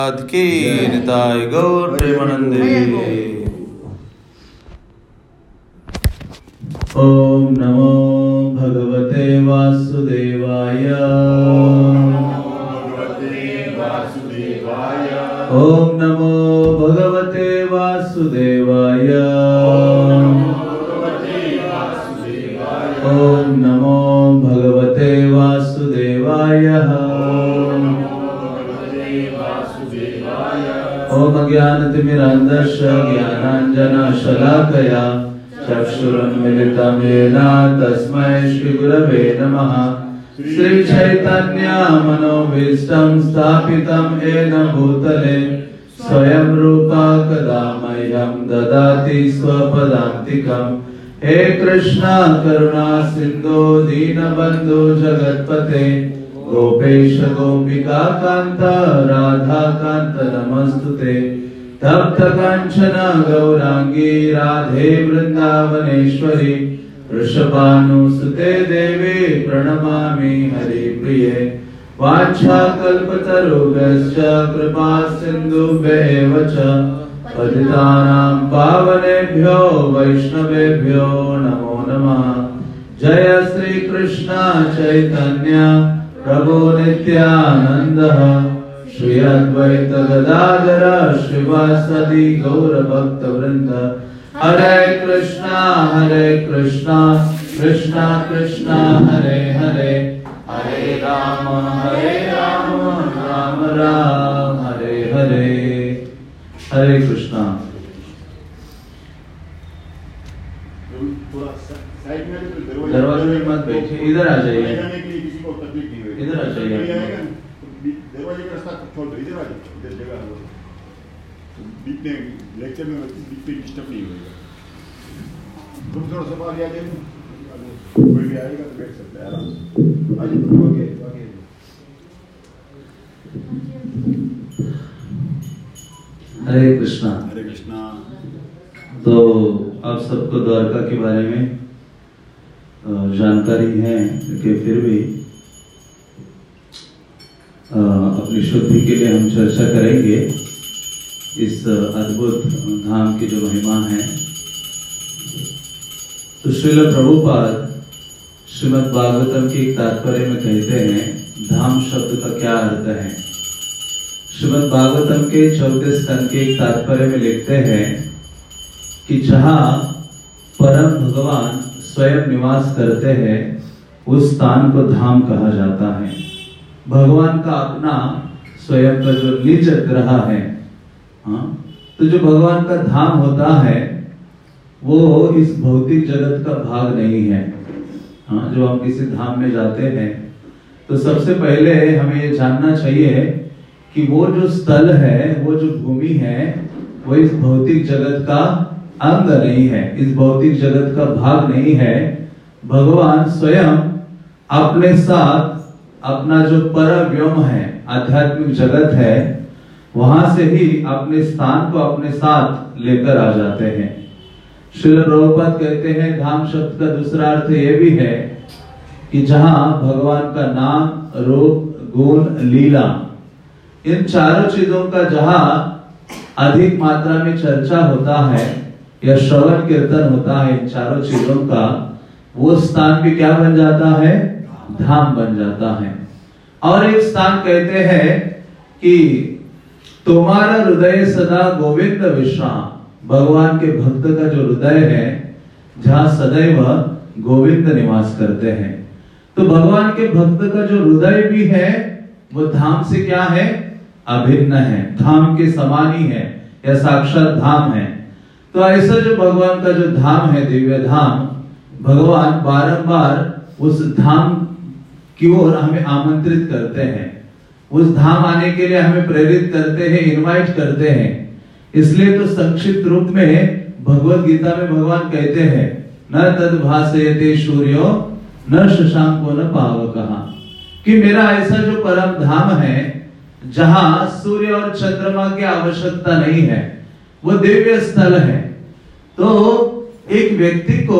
की निताय गौर प्रेमानंदे। ओम नमो भगवते वासुदेवाय। ओम नमो भगवते वासुदेवाय। ओम नमो भगवते वासुदेवाय। ओम अज्ञानतिमिरान्धस्य ज्ञानाञ्जनशलाकया चक्षुरुन्मिलितं येन तस्मै श्रीगुरवे नमः। श्रीचैतन्य मनोभीष्टं स्थापितं येन भूतले स्वयं रूपा कदा मह्यं ददाति स्वपदान्तिकम्। हे कृष्ण करुणा सिन्धो दीनबन्धो जगत्पते गोपेश गोपिका कांत राधा कांत नमस्तुते। तप्त कांचन गौरांगी राधे वृंदावनेश्वरी वृषभानुसुते देवी प्रणमामि हरिप्रिये। वाञ्छाकल्पतरुभ्यश्च कृपा सिन्धुभ्येव च पतितानां पावनेभ्यो वैष्णवेभ्यो नमो नमः। जय श्री कृष्ण चैतन्य प्रभु नित्यानंद श्री अद्वैत गदाधर श्रीवासदि गौर भक्त वृंद। हरे कृष्णा कृष्णा कृष्णा हरे हरे हरे राम राम राम हरे हरे। हरे कृष्णा। दरवाजे में मत बैठिए, इधर आ जाइए, इधर आ जाइए। दरवाजे का रास्ता छोड़ दो, इधर आ जाओ, इधर जगह है। बीच में लेक्चर में बीच में डिस्टर्ब नहीं होगा। तुम थोड़ा सा बाहर आ जाइए, कोई भी आएगा तो बैठ सकता है आराम से। आ जाओ आगे आगे। हरे कृष्णा। हरे कृष्णा। तो आप सबको द्वारका के बारे में जानकारी है कि फिर भी अपनी शुद्धि के लिए हम चर्चा करेंगे इस अद्भुत धाम की जो महिमा है। तो श्रील प्रभुपाद श्रीमद् भागवतम के एक तात्पर्य में कहते हैं धाम शब्द का क्या अर्थ है। श्रीमद् भागवतम के 14 स्कंद के एक तात्पर्य में लिखते हैं कि जहाँ परम भगवान स्वयं निवास करते हैं उस स्थान को धाम कहा जाता है। भगवान का अपना स्वयं का जो निज ग्रह है, हाँ, तो जो भगवान का धाम होता है वो इस भौतिक जगत का भाग नहीं है। हाँ, जो हम किसी धाम में जाते हैं तो सबसे पहले हमें ये जानना चाहिए कि वो जो स्थल है, वो जो भूमि है, वो इस भौतिक जगत का अंग नहीं है, इस भौतिक जगत का भाग नहीं है। भगवान स्वयं अपने साथ अपना जो परव्योम है, आध्यात्मिक जगत है, वहां से ही अपने स्थान को अपने साथ लेकर आ जाते हैं। श्रील प्रभुपाद कहते हैं धाम शब्द का दूसरा अर्थ ये भी है कि जहां भगवान का नाम, रूप, गुण, लीला, इन चारों चीजों का जहां अधिक मात्रा में चर्चा होता है या श्रवण कीर्तन होता है, इन चारों चीजों का, वो स्थान भी क्या बन जाता है? धाम बन जाता है। और एक स्थान कहते हैं कि तुम्हारा हृदय सदा गोविंद विश्राम। भगवान के भक्त का जो हृदय है जहां सदैव गोविंद निवास करते हैं। तो भगवान के भक्त का जो हृदय भी है वो धाम से क्या है? अभिन्न है, धाम के समान ही है या साक्षात धाम है। तो ऐसा जो भगवान का जो धाम है, दिव्य धाम, भगवान बारंबार उस धाम की ओर हमें आमंत्रित करते हैं, उस धाम आने के लिए हमें प्रेरित करते हैं, इनवाइट करते हैं। इसलिए तो संक्षिप्त रूप में भगवत गीता में भगवान कहते हैं न तद भासयते सूर्यो न शशांको न पावकः, कि मेरा ऐसा जो परम धाम है जहां सूर्य और चंद्रमा की आवश्यकता नहीं है, वो दिव्य स्थल है। तो एक व्यक्ति को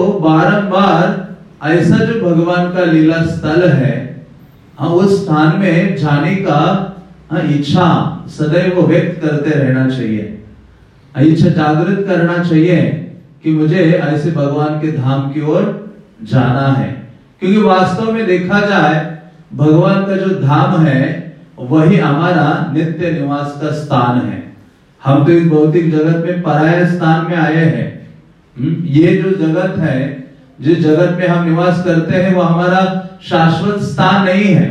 बारंबार ऐसा जो भगवान का लीला स्थल है, उस स्थान में जाने का इच्छा सदैव व्यक्त करते रहना चाहिए, इच्छा जागृत करना चाहिए कि मुझे ऐसे भगवान के धाम की ओर जाना है। क्योंकि वास्तव में देखा जाए भगवान का जो धाम है वही हमारा नित्य निवास का स्थान है। हम तो इस भौतिक जगत में पराये स्थान में आए हैं। ये जो जगत है, जिस जगत में हम निवास करते हैं वो हमारा शाश्वत स्थान नहीं है।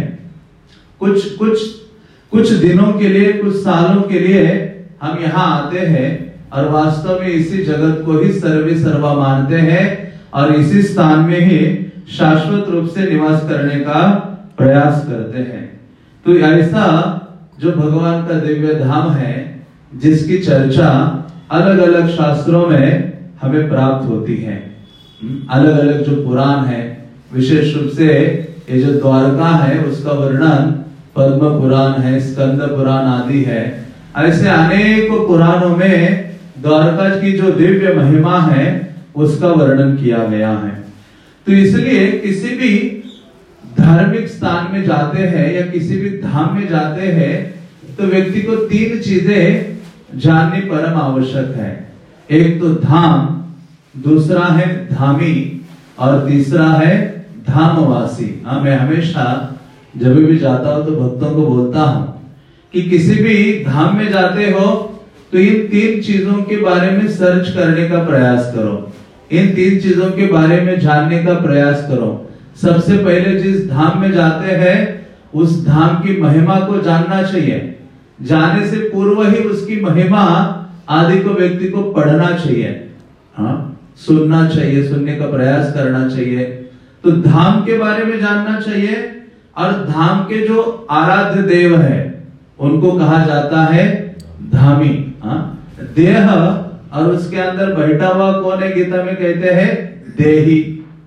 कुछ दिनों के लिए, कुछ सालों के लिए हम यहाँ आते हैं और वास्तव में इसी जगत को ही सर्वे सर्वा मानते हैं और इसी स्थान में ही शाश्वत रूप से निवास करने का प्रयास करते हैं। तो ऐसा जो भगवान का दिव्य धाम है जिसकी चर्चा अलग अलग शास्त्रों में हमें प्राप्त होती है, अलग अलग जो पुराण है, विशेष रूप से ये जो द्वारका है उसका वर्णन पद्म पुराण है, स्कंद पुराण आदि है। ऐसे अनेकों पुराणों में द्वारका की जो दिव्य महिमा है उसका वर्णन किया गया है। तो इसलिए किसी भी धार्मिक स्थान में जाते हैं या किसी भी धाम में जाते हैं तो व्यक्ति को तीन चीजें जाननी परम आवश्यक है। एक तो धाम, दूसरा है धामी और तीसरा है धामवासी। मैं हमेशा जब भी जाता हूं तो भक्तों को बोलता हूं कि किसी भी धाम में जाते हो तो इन तीन चीजों के बारे में सर्च करने का प्रयास करो, इन तीन चीजों के बारे में जानने का प्रयास करो। सबसे पहले जिस धाम में जाते हैं उस धाम की महिमा को जानना चाहिए। जाने से पूर्व ही उसकी महिमा आदि को व्यक्ति को पढ़ना चाहिए, सुनना चाहिए, सुनने का प्रयास करना चाहिए। तो धाम के बारे में जानना चाहिए और धाम के जो आराध्य देव है उनको कहा जाता है धामी। देह और उसके अंदर बैठा हुआ कौन है, गीता में कहते हैं देही।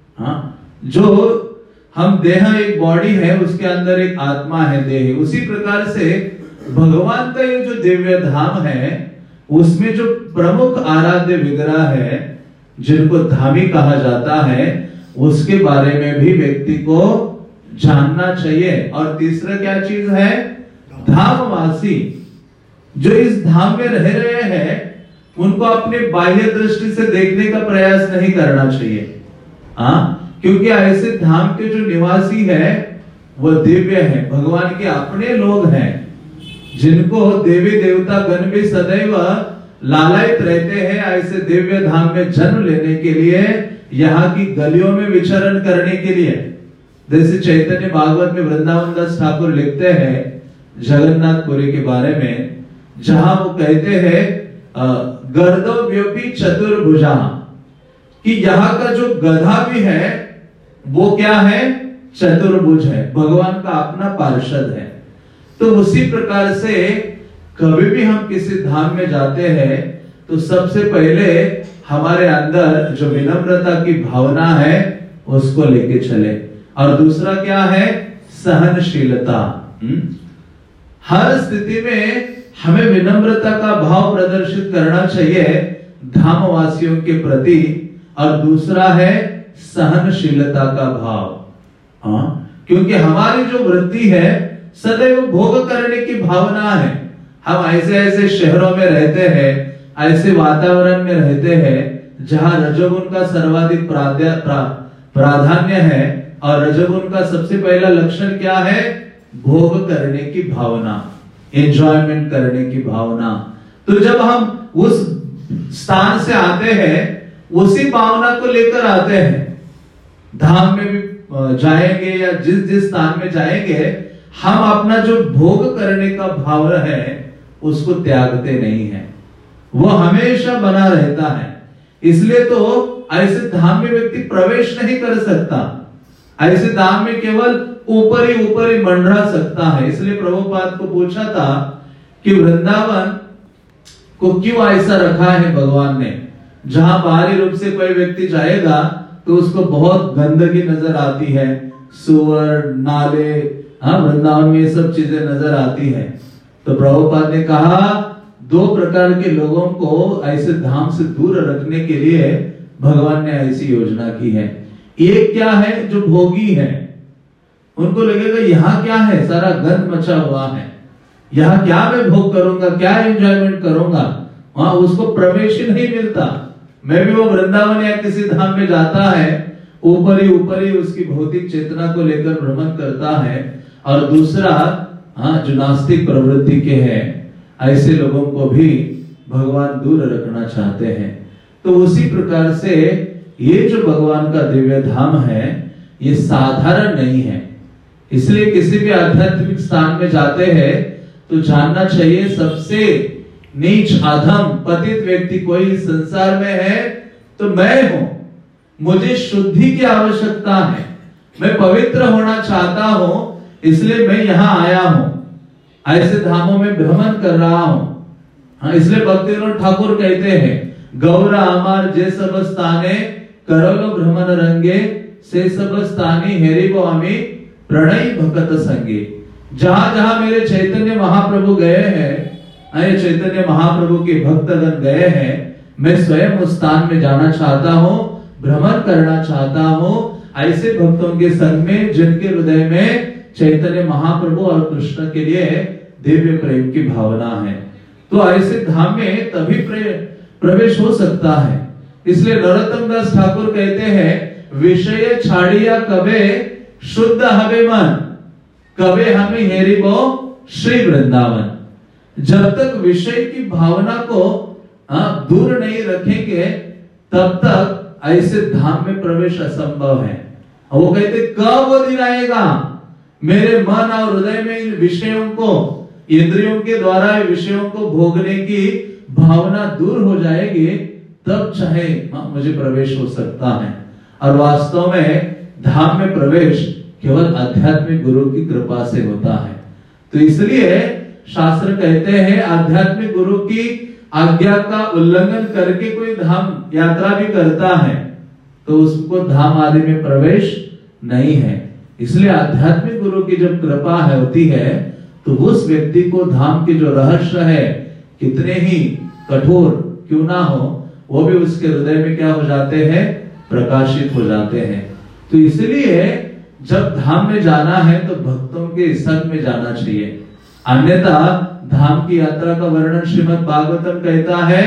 जो हम देह एक बॉडी है, उसके अंदर एक आत्मा है देही। उसी प्रकार से भगवान का ये जो दिव्य धाम है उसमें जो प्रमुख आराध्य विग्रह है जिनको धामी कहा जाता है उसके बारे में भी व्यक्ति को जानना चाहिए। और तीसरा क्या चीज है, धामवासी। जो इस धाम में रह रहे हैं उनको अपने बाह्य दृष्टि से देखने का प्रयास नहीं करना चाहिए, क्योंकि ऐसे धाम के जो निवासी है वो दिव्य है, भगवान के अपने लोग हैं जिनको देवी देवता गण भी सदैव लालायित रहते हैं ऐसे दिव्य धाम में जन्म लेने के लिए, यहाँ की गलियों में विचरण करने के लिए। जैसे चैतन्य भागवत में वृंदावन दास ठाकुर लिखते हैं जगन्नाथपुरी के बारे में, जहां वो कहते हैं गर्दो व्योपी चतुर्भुजा, कि यहाँ का जो गधा भी है वो क्या है, चतुर्भुज है, भगवान का अपना पार्षद है। तो उसी प्रकार से कभी भी हम किसी धाम में जाते हैं तो सबसे पहले हमारे अंदर जो विनम्रता की भावना है उसको लेके चले। और दूसरा क्या है, सहनशीलता। हर स्थिति में हमें विनम्रता का भाव प्रदर्शित करना चाहिए धामवासियों के प्रति। और दूसरा है सहनशीलता का भाव, क्योंकि हमारी जो वृत्ति है सदैव भोग करने की भावना है। हम ऐसे ऐसे शहरों में रहते हैं, ऐसे वातावरण में रहते हैं जहां रजोगुण का सर्वाधिक प्राधान्य है और रजोगुण का सबसे पहला लक्षण क्या है, भोग करने की भावना, एंजॉयमेंट करने की भावना। तो जब हम उस स्थान से आते हैं उसी भावना को लेकर आते हैं, धाम में भी जाएंगे या जिस जिस स्थान में जाएंगे हम अपना जो भोग करने का भाव है उसको त्यागते नहीं है, वो हमेशा बना रहता है। इसलिए तो ऐसे धाम में व्यक्ति प्रवेश नहीं कर सकता, ऐसे धाम में केवल ऊपर ही मंडरा सकता है। इसलिए प्रभुपाद को पूछा था कि वृंदावन को क्यों ऐसा रखा है भगवान ने, जहां बाहरी रूप से कोई व्यक्ति जाएगा तो उसको बहुत गंदगी नजर आती है, सुअर, नाले, वृंदावन में ये सब चीजें नजर आती है। तो प्रभुपाद ने कहा दो प्रकार के लोगों को ऐसे धाम से दूर रखने के लिए भगवान ने ऐसी योजना की है। एक क्या है, जो भोगी है, उनको लगेगा यहाँ क्या है, सारा गंद मचा हुआ है, यहाँ क्या मैं भोग करूंगा, क्या एंजॉयमेंट करूंगा, वहां उसको प्रवेश ही नहीं मिलता। मैं भी वो वृंदावन या किसी धाम में जाता है, ऊपर ही उसकी भौतिक चेतना को लेकर भ्रमण करता है, और दूसरा जो नास्तिक प्रवृत्ति के हैं, ऐसे लोगों को भी भगवान दूर रखना चाहते हैं। तो उसी प्रकार से ये जो भगवान का दिव्य धाम है, ये साधारण नहीं है। इसलिए किसी भी आध्यात्मिक स्थान में जाते हैं तो जानना चाहिए सबसे नीच अधम पतित व्यक्ति कोई संसार में है तो मैं हूं। मुझे शुद्धि की आवश्यकता है, मैं पवित्र होना चाहता हूं, इसलिए मैं यहां आया हूं, ऐसे धामों में भ्रमण कर रहा हूं। इसलिए भक्तिविनोद ठाकुर कहते हैं, गौरा अमार जे सब स्थाने करोलो भ्रमण रंगे, से सब स्थानी हेरिबो अमी प्रणय भक्त संगे। जहां जहां मेरे चैतन्य महाप्रभु गए हैं, चैतन्य महाप्रभु के भक्तगण गए हैं, मैं स्वयं उस स्थान में जाना चाहता हूं, भ्रमण करना चाहता हूं, ऐसे भक्तों के संग में जिनके हृदय में चैतन्य महाप्रभु और कृष्ण के लिए दिव्य प्रेम की भावना है। तो ऐसे धाम में तभी प्रवेश हो सकता है। इसलिए नरोत्तम दास ठाकुर कहते हैं, विषय छाड़िया कबे शुद्ध हवे मन, कबे हमें हेरिबो श्री वृंदावन। जब तक विषय की भावना को दूर नहीं रखेंगे तब तक ऐसे धाम में प्रवेश असंभव है। वो कहते कब वो दिन आएगा मेरे मन और हृदय में इन विषयों को, इंद्रियों के द्वारा विषयों को भोगने की भावना दूर हो जाएगी, तब चाहे मुझे प्रवेश हो सकता है। और वास्तव में धाम में प्रवेश केवल आध्यात्मिक गुरु की कृपा से होता है। तो इसलिए शास्त्र कहते हैं, आध्यात्मिक गुरु की आज्ञा का उल्लंघन करके कोई धाम यात्रा भी करता है तो उसको धाम आदि में प्रवेश नहीं है। इसलिए आध्यात्मिक गुरु की जब कृपा होती है तो उस व्यक्ति को धाम के जो रहस्य है, कितने ही कठोर क्यों ना हो, वो भी उसके हृदय में क्या हो जाते हैं, प्रकाशित हो जाते हैं। तो इसलिए जब धाम में जाना है तो भक्तों के संग में जाना चाहिए, अन्यथा धाम की यात्रा का वर्णन श्रीमद् भागवतम कहता है,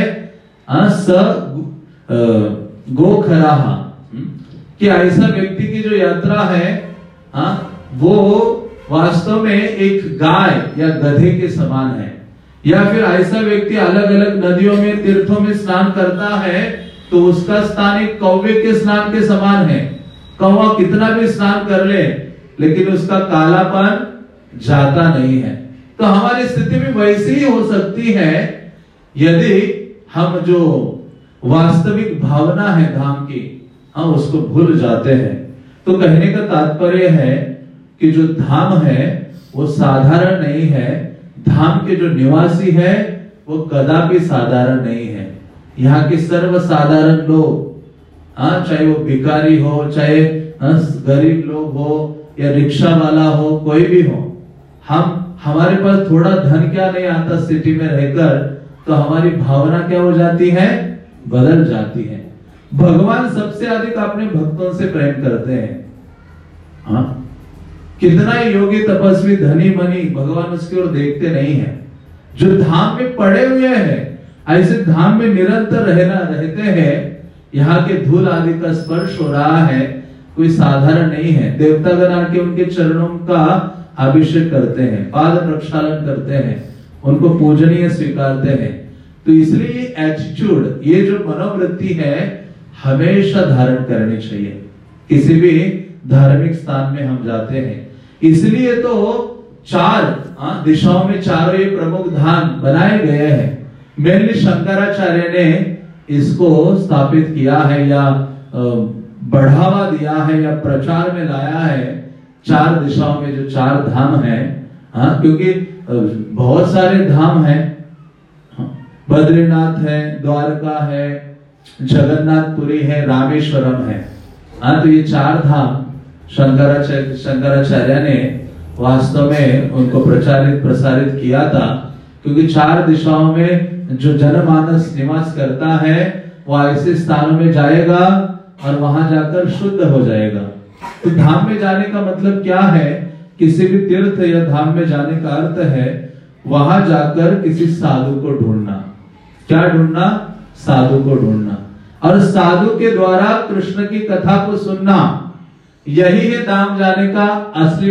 गोखराहा, कि ऐसा व्यक्ति की जो यात्रा है वो वास्तव में एक गाय या गधे के समान है। या फिर ऐसा व्यक्ति अलग अलग नदियों में, तीर्थों में स्नान करता है तो उसका स्थान एक कौवे के स्नान के समान है। कौवा कितना भी स्नान कर ले लेकिन उसका कालापन जाता नहीं है। तो हमारी स्थिति भी वैसी ही हो सकती है यदि हम जो वास्तविक भावना है धाम की, हम उसको भूल जाते हैं। तो कहने का तात्पर्य है कि जो धाम है वो साधारण नहीं है, धाम के जो निवासी है वो कदापि साधारण नहीं है। यहाँ के सर्वसाधारण लोग, चाहे वो भिखारी हो, चाहे गरीब लोग हो या रिक्शा वाला हो, कोई भी हो, हमारे पास थोड़ा धन क्या नहीं आता सिटी में रहकर, तो हमारी भावना क्या हो जाती है, बदल जाती है। भगवान सबसे अधिक अपने भक्तों से प्रेम करते हैं। कितना ही योगी तपस्वी धनी मनी, भगवान उसकी ओर देखते नहीं है। जो धाम में पड़े हुए हैं, ऐसे धाम में निरंतर रहते हैं, यहाँ के धूल आदि का स्पर्श हो रहा है, कोई साधारण नहीं है। देवतागण आके उनके चरणों का अभिषेक करते हैं, पाद प्रक्षालन करते हैं, उनको पूजनीय स्वीकारते हैं। तो इसलिए एटीट्यूड, ये जो मनोवृत्ति है, हमेशा धारण करनी चाहिए किसी भी धार्मिक स्थान में हम जाते हैं। इसलिए तो चार दिशाओं में चारों ये प्रमुख धाम बनाए गए हैं। मेनली शंकराचार्य ने इसको स्थापित किया है या बढ़ावा दिया है या प्रचार में लाया है। चार दिशाओं में जो चार धाम है, क्योंकि बहुत सारे धाम हैं, बद्रीनाथ है, द्वारका है, जगन्नाथपुरी है, रामेश्वरम है। तो ये चार धाम शंकराचार्य ने वास्तव में उनको प्रसारित किया था, क्योंकि चार दिशाओं में जो जनमानस निवास करता है वो ऐसे स्थानों में जाएगा और वहां जाकर शुद्ध हो जाएगा। तो धाम में जाने का मतलब क्या है, किसी भी तीर्थ या धाम में जाने का अर्थ है वहां जाकर किसी साधु को ढूंढना। क्या ढूंढना? साधु को ढूंढना, और साधु के द्वारा कृष्ण की कथा को सुनना, यही है धाम जाने का असली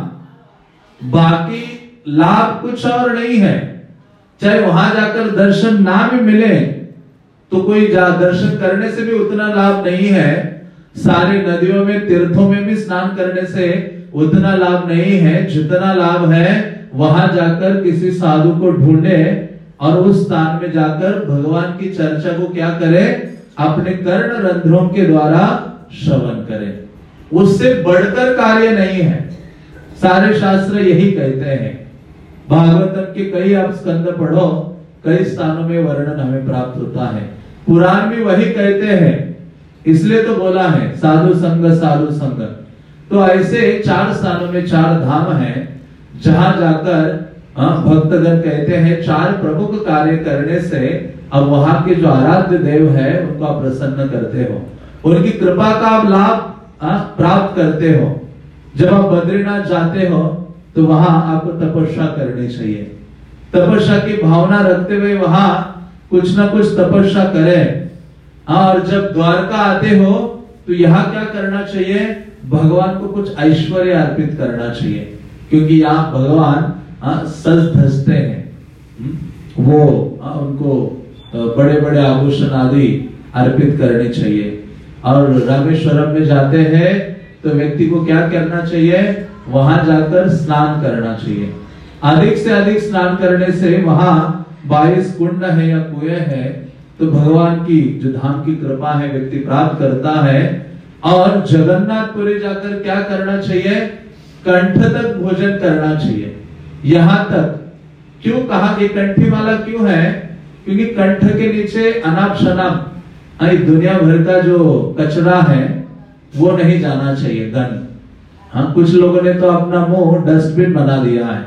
लाभ। बाकी लाभ कुछ और नहीं है। चाहे वहां जाकर दर्शन ना भी मिले तो कोई दर्शन करने से भी उतना लाभ नहीं है। सारे नदियों में, तीर्थों में भी स्नान करने से उतना लाभ नहीं है जितना लाभ है वहां जाकर किसी साधु को ढूंढे और उस स्थान में जाकर भगवान की चर्चा को क्या करे? अपने कर्ण रंध्रों के द्वारा श्रवण करे। उससे बढ़कर कार्य नहीं है। सारे शास्त्र यही कहते हैं। भागवतम के कई आप स्कंद पढ़ो, कई स्थानों में वर्णन हमें प्राप्त होता है। पुराण भी वही कहते हैं, इसलिए तो बोला है साधु संग साधु संग। तो ऐसे 4 स्थानों में 4 धाम हैं जहां जाकर भक्तगण कहते हैं 4 प्रमुख कार्य करने से अब वहां के जो आराध्य देव है उनको आप प्रसन्न करते हो, उनकी कृपा का आप लाभ प्राप्त करते हो। जब आप बद्रीनाथ जाते हो तो वहां आपको तपस्या करनी चाहिए। तपस्या की भावना रखते हुए वहां कुछ ना कुछ तपस्या करें। और जब द्वारका आते हो तो यहाँ क्या करना चाहिए? भगवान को कुछ ऐश्वर्य अर्पित करना चाहिए, क्योंकि यहाँ भगवान सज धजते हैं। वो उनको बड़े बड़े आभूषण आदि अर्पित करने चाहिए। और रामेश्वरम में जाते हैं तो व्यक्ति को क्या करना चाहिए? वहां जाकर स्नान करना चाहिए। अधिक से अधिक स्नान करने से वहां 22 कुंड है या कुएं है, तो भगवान की जो धाम की कृपा है व्यक्ति प्राप्त करता है। और जगन्नाथपुरी जाकर क्या करना चाहिए? कंठ तक भोजन करना चाहिए। यहां तक क्यों कहा? ये कंठी वाला क्यों है? क्योंकि कंठ के नीचे अनाप शनाप दुनिया भर का जो कचरा है वो नहीं जाना चाहिए, गन। हाँ, कुछ लोगों ने तो अपना मुंह डस्टबिन बना दिया है।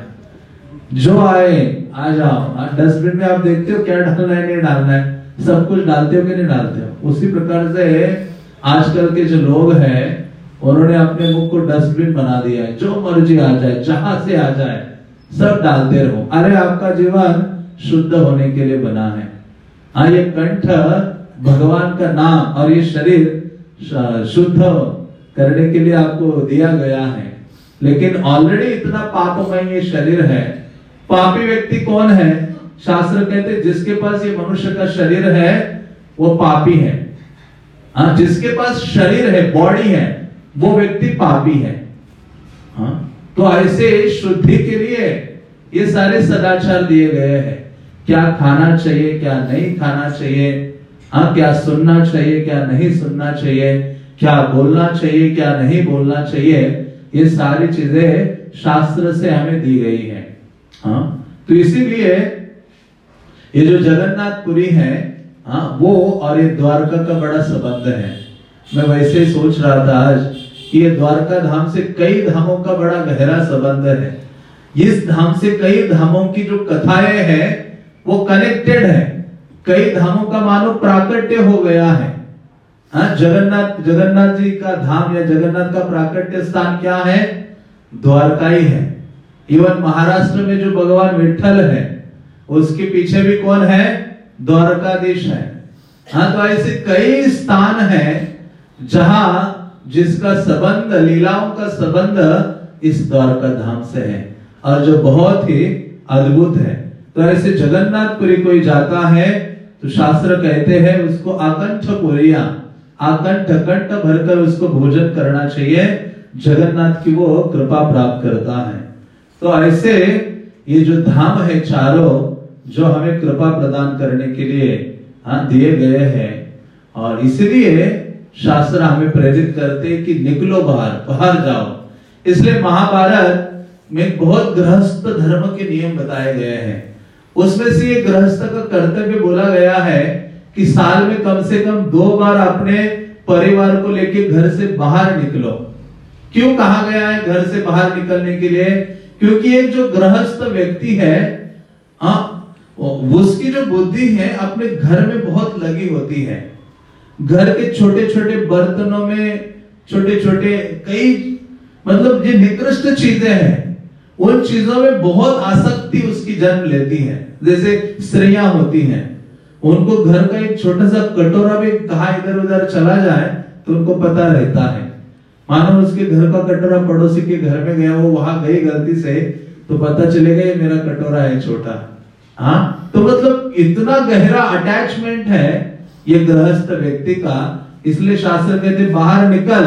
जो आए आ जाओ। डस्टबिन में आप देखते हो क्या डालना है, नहीं डालना है, सब कुछ डालते हो कि नहीं डालते हो। उसी प्रकार से आजकल के जो लोग हैं उन्होंने अपने मुख को डस्टबिन बना दिया है। जो मर्जी आ जाए, जहां से आ जाए, सब डालते रहो। अरे आपका जीवन शुद्ध होने के लिए बना है। हाँ, ये कंठ भगवान का नाम और ये शरीर शुद्ध करने के लिए आपको दिया गया है। लेकिन ऑलरेडी इतना पापमय ये शरीर है। पापी व्यक्ति कौन है? शास्त्र कहते जिसके पास ये मनुष्य का शरीर है वो पापी है। हाँ, जिसके पास शरीर है, बॉडी है, वो व्यक्ति पापी है। हाँ, तो ऐसे शुद्धि के लिए ये सारे सदाचार दिए गए हैं। क्या खाना चाहिए, क्या नहीं खाना चाहिए, हाँ, क्या सुनना चाहिए, क्या नहीं सुनना चाहिए, क्या बोलना चाहिए, क्या नहीं बोलना चाहिए, ये सारी चीजें शास्त्र से हमें दी गई है। हाँ, तो इसीलिए ये जो जगन्नाथपुरी है, हाँ, वो और ये द्वारका का बड़ा संबंध है। मैं वैसे ही सोच रहा था आज कि ये द्वारका धाम से कई धामों का बड़ा गहरा संबंध है। इस धाम से कई धामों की जो कथाएं हैं वो कनेक्टेड है। कई धामों का मानो प्राकट्य हो गया है। हाँ, जगन्नाथ जी का धाम या जगन्नाथ का प्राकट्य स्थान क्या है? द्वारका ही है। इवन महाराष्ट्र में जो भगवान विठ्ठल है उसके पीछे भी कौन है? द्वारकाधीश है। हाँ, तो ऐसे कई स्थान हैं जहां जिसका संबंध, लीलाओं का संबंध इस द्वारका धाम से है और जो बहुत ही अद्भुत है। तो ऐसे जगन्नाथपुरी कोई जाता है तो शास्त्र कहते हैं उसको आकंठ पुरिया, आकंठ कंठ भरकर उसको भोजन करना चाहिए। जगन्नाथ की वो कृपा प्राप्त करता है। तो ऐसे ये जो धाम है चारों जो हमें कृपा प्रदान करने के लिए दिए गए हैं, और इसलिए शास्त्र हमें प्रेरित करते हैं कि निकलो बाहर जाओ। इसलिए महाभारत में बहुत गृहस्थ धर्म के नियम बताए गए हैं। उसमें से ये गृहस्थ का कर्तव्य बोला गया है कि साल में कम से कम 2 बार अपने परिवार को लेकर घर से बाहर निकलो। क्यों कहा गया है घर से बाहर निकलने के लिए? क्योंकि एक जो गृहस्थ व्यक्ति है उसकी जो बुद्धि है अपने घर में बहुत लगी होती है। घर के छोटे छोटे बर्तनों में छोटे छोटे कई मतलब जो निकृष्ट चीजें हैं उन चीजों में बहुत आसक्ति उसकी जन्म लेती हैं। जैसे स्त्रियां होती हैं, उनको घर का एक छोटा सा कटोरा भी कहाँ इधर उधर चला जाए तो उनको पता रहता है। मानो उसके घर का कटोरा पड़ोसी के घर में गया, वो वहां गई गलती से, तो पता चलेगा ये मेरा कटोरा है छोटा। हाँ, तो मतलब इतना गहरा अटैचमेंट है ये गृहस्थ व्यक्ति का। इसलिए शास्त्र कहते बाहर निकल,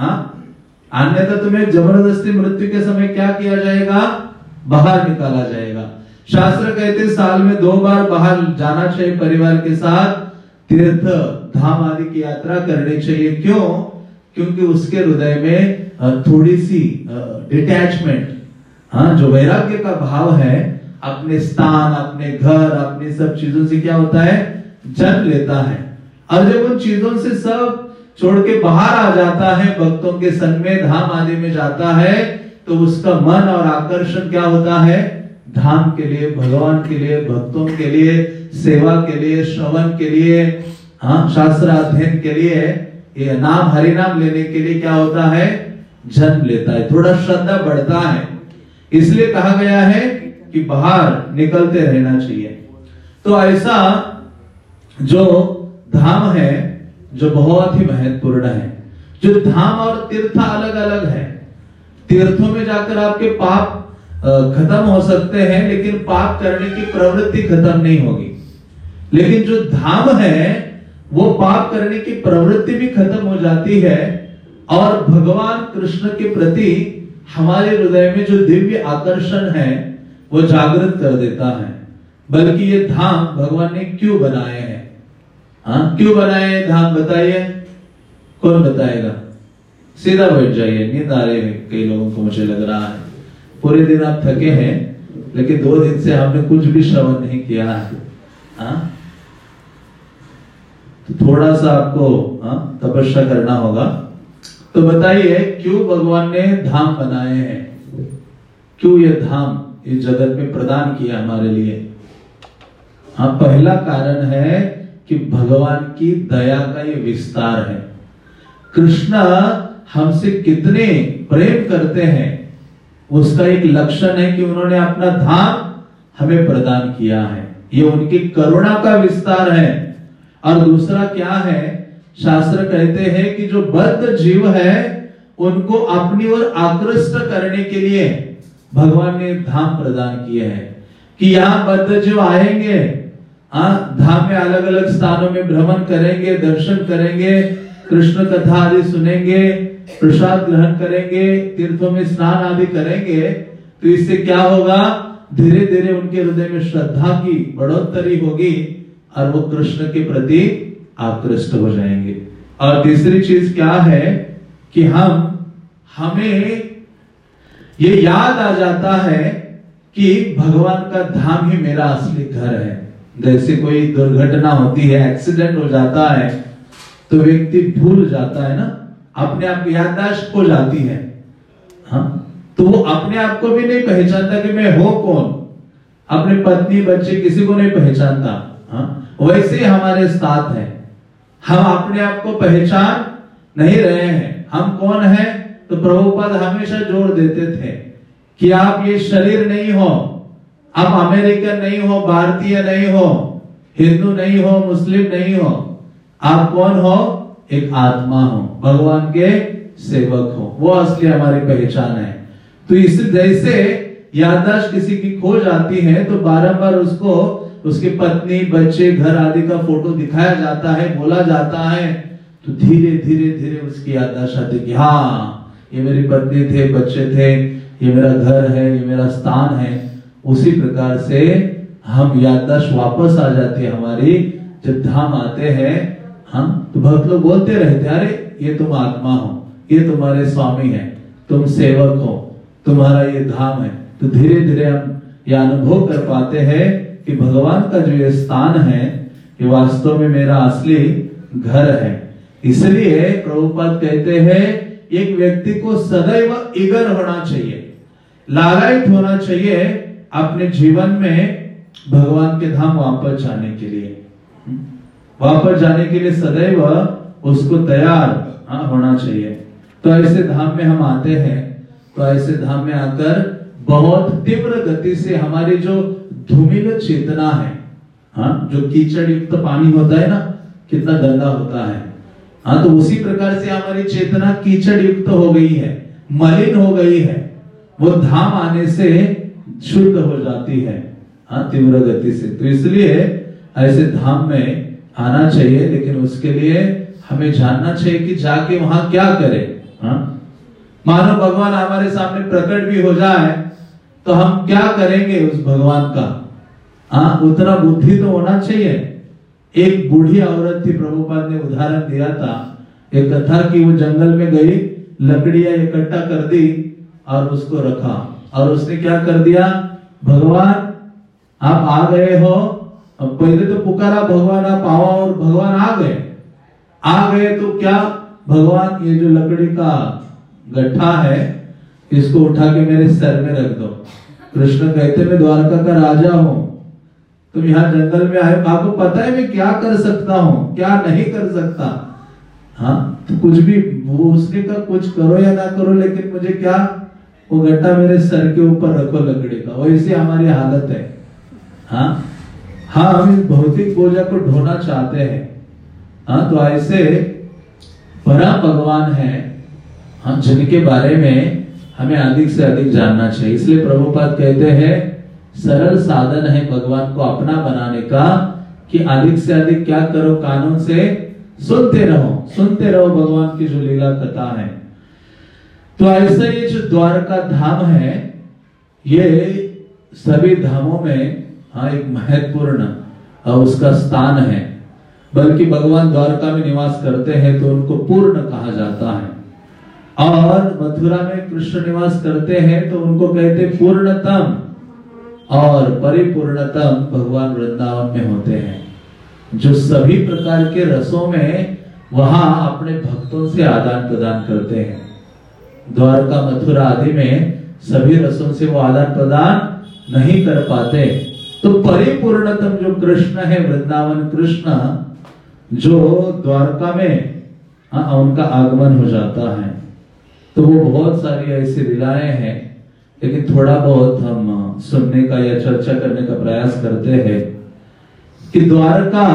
अन्यथा तुम्हें जबरदस्ती मृत्यु के समय क्या किया जाएगा, बाहर निकाला जाएगा। शास्त्र कहते साल में 2 बार बाहर जाना चाहिए परिवार के साथ, तीर्थ धाम आदि की यात्रा करनी चाहिए। क्यों? क्योंकि उसके हृदय में थोड़ी सी डिटैचमेंट, जो वैराग्य का भाव है, अपने स्थान, अपने घर, अपनी सब चीजों से क्या होता है, जन्म लेता है। और जब उन चीजों से सब छोड़ के बाहर आ जाता है, भक्तों के संग में धाम आदि में जाता है, तो उसका मन और आकर्षण क्या होता है, धाम के लिए, भगवान के लिए, भक्तों के लिए, सेवा के लिए, श्रवण के लिए, शास्त्र अध्ययन के लिए, ये नाम हरि नाम लेने के लिए क्या होता है, जन्म लेता है, थोड़ा श्रद्धा बढ़ता है। इसलिए कहा गया है कि बाहर निकलते रहना चाहिए। तो ऐसा जो धाम है जो बहुत ही महत्वपूर्ण है, जो धाम और तीर्थ अलग अलग है। तीर्थों में जाकर आपके पाप खत्म हो सकते हैं, लेकिन पाप करने की प्रवृत्ति खत्म नहीं होगी। लेकिन जो धाम है वो पाप करने की प्रवृत्ति भी खत्म हो जाती है, और भगवान कृष्ण के प्रति हमारे हृदय में जो दिव्य आकर्षण है वो जागृत कर देता है। बल्कि ये धाम भगवान ने क्यों बनाए हैं, क्यों बनाए धाम, बताइए, कौन बताएगा? सीधा बैठ जाइए, नींद आ रही है कई लोगों को, मुझे लग रहा है पूरे दिन आप थके हैं, लेकिन 2 दिन से आपने कुछ भी श्रवण नहीं किया है। तो थोड़ा सा आपको तपस्या करना होगा। तो बताइए क्यों भगवान ने धाम बनाए हैं, क्यों ये धाम इस जगत में प्रदान किया हमारे लिए? पहला कारण है कि भगवान की दया का ये विस्तार है। कृष्ण हमसे कितने प्रेम करते हैं, उसका एक लक्षण है कि उन्होंने अपना धाम हमें प्रदान किया है। ये उनकी करुणा का विस्तार है। और दूसरा क्या है, शास्त्र कहते हैं कि जो बद्ध जीव है उनको अपनी ओर आकृष्ट करने के लिए भगवान ने धाम प्रदान किए हैं। कि यहाँ बद्ध जीव आएंगे, धाम में अलग अलग स्थानों में भ्रमण करेंगे, दर्शन करेंगे, कृष्ण कथा आदि सुनेंगे, प्रसाद ग्रहण करेंगे, तीर्थों में स्नान आदि करेंगे। तो इससे क्या होगा, धीरे धीरे उनके हृदय में श्रद्धा की बढ़ोतरी होगी और वो कृष्ण के प्रति आकृष्ट हो जाएंगे। और तीसरी चीज क्या है कि हमें ये याद आ जाता है कि भगवान का धाम ही मेरा असली घर है। जैसे कोई दुर्घटना होती है, एक्सीडेंट हो जाता है, तो व्यक्ति भूल जाता है ना, अपने आप की याददाश्त खो जाती है। तो वो अपने आप को भी नहीं पहचानता कि मैं हूं कौन, अपने पत्नी बच्चे किसी को नहीं पहचानता। वैसे ही हमारे साथ है, हम अपने आप को पहचान नहीं रहे हैं, हम कौन हैं। तो प्रभुपाद हमेशा जोर देते थे कि आप ये शरीर नहीं हो, आप अमेरिकन नहीं हो, भारतीय नहीं हो, हिंदू नहीं हो, मुस्लिम नहीं हो, आप कौन हो, एक आत्मा हो, भगवान के सेवक हो। वो असली हमारी पहचान है। तो इस जैसे याददाश्त किसी की खो जाती है तो बारंबार उसको उसकी पत्नी बच्चे घर आदि का फोटो दिखाया जाता है, बोला जाता है, तो धीरे धीरे धीरे उसकी याददाश्त आती है कि हाँ ये मेरी पत्नी थे, बच्चे थे, ये मेरा घर है, ये मेरा स्थान है। उसी प्रकार से हम याददाश्त वापस आ जाती है हमारी जब धाम आते हैं। हम तो भक्त लोग बोलते रहते, अरे ये तुम आत्मा हो, ये तुम्हारे स्वामी है, तुम सेवक हो, तुम्हारा ये धाम है। तो धीरे धीरे हम यह अनुभव कर पाते हैं कि भगवान का जो ये स्थान है ये वास्तव में मेरा असली घर है। इसलिए प्रभुपाद कहते हैं एक व्यक्ति को सदैव ईगर होना चाहिए, लालायित होना चाहिए अपने जीवन में भगवान के धाम वापस जाने के लिए। वापस जाने के लिए सदैव उसको तैयार होना चाहिए। तो ऐसे धाम में हम आते हैं, तो ऐसे धाम में आकर बहुत तीव्र गति से हमारी जो धूमिल चेतना है। हाँ, जो कीचड़ युक्त पानी होता है ना, कितना गंदा होता है। हाँ, तो उसी प्रकार से हमारी चेतना कीचड़ युक्त हो गई है, मलिन हो गई है। वो धाम आने से शुद्ध हो जाती है, हाँ, तीव्र गति से। तो इसलिए ऐसे धाम में आना चाहिए, लेकिन उसके लिए हमें जानना चाहिए कि जाके वहां क्या करें। हाँ, मानो भगवान हमारे सामने प्रकट भी हो जाए तो हम क्या करेंगे उस भगवान का। हाँ, उतना बुद्धि तो होना चाहिए। एक बूढ़ी औरत थी, प्रभुपाद ने उदाहरण दिया था, एक कथा कि वो जंगल में गई, लकड़ियां इकट्ठा कर दी और उसको रखा, और उसने क्या कर दिया, भगवान आप आ गए हो। पहले तो पुकारा भगवान आप आओ, और भगवान आ गए तो क्या, भगवान ये जो लकड़ी का गट्ठा है इसको उठा के मेरे सर में रख दो। कृष्ण कहते मैं द्वारका का राजा हूं, तुम यहाँ जंगल में आए, आपको पता है मैं क्या कर सकता हूँ, क्या नहीं कर सकता। हाँ, तो कुछ भी वो उसने कहा कुछ करो या ना करो, लेकिन मुझे क्या, वो गट्टा मेरे सर के ऊपर रखो लकड़ी का। वैसे हमारी हालत है। हाँ, हम इस भौतिक बोझा को ढोना चाहते हैं। हाँ, तो ऐसे परम भगवान है, हम जिनके बारे में हमें अधिक से अधिक जानना चाहिए। इसलिए प्रभुपाद कहते हैं सरल साधन है भगवान को अपना बनाने का, कि अधिक से अधिक क्या करो, कानून से सुनते रहो भगवान की जो लीला कथा है। तो ऐसा ये जो द्वारका धाम है, ये सभी धामों में हाँ एक महत्वपूर्ण उसका स्थान है। बल्कि भगवान द्वारका में निवास करते हैं तो उनको पूर्ण कहा जाता है, और मथुरा में कृष्ण निवास करते हैं तो उनको कहते पूर्णतम, और परिपूर्णतम भगवान वृंदावन में होते हैं, जो सभी प्रकार के रसों में वहां अपने भक्तों से आदान प्रदान करते हैं। द्वारका मथुरा आदि में सभी रसों से वो आदान प्रदान नहीं कर पाते, तो परिपूर्णतम जो कृष्ण है, वृंदावन कृष्ण, जो द्वारका में उनका आगमन हो जाता है। तो वो बहुत सारी ऐसी लीलाएं हैं, लेकिन थोड़ा बहुत हम सुनने का या चर्चा करने का प्रयास करते हैं कि द्वारका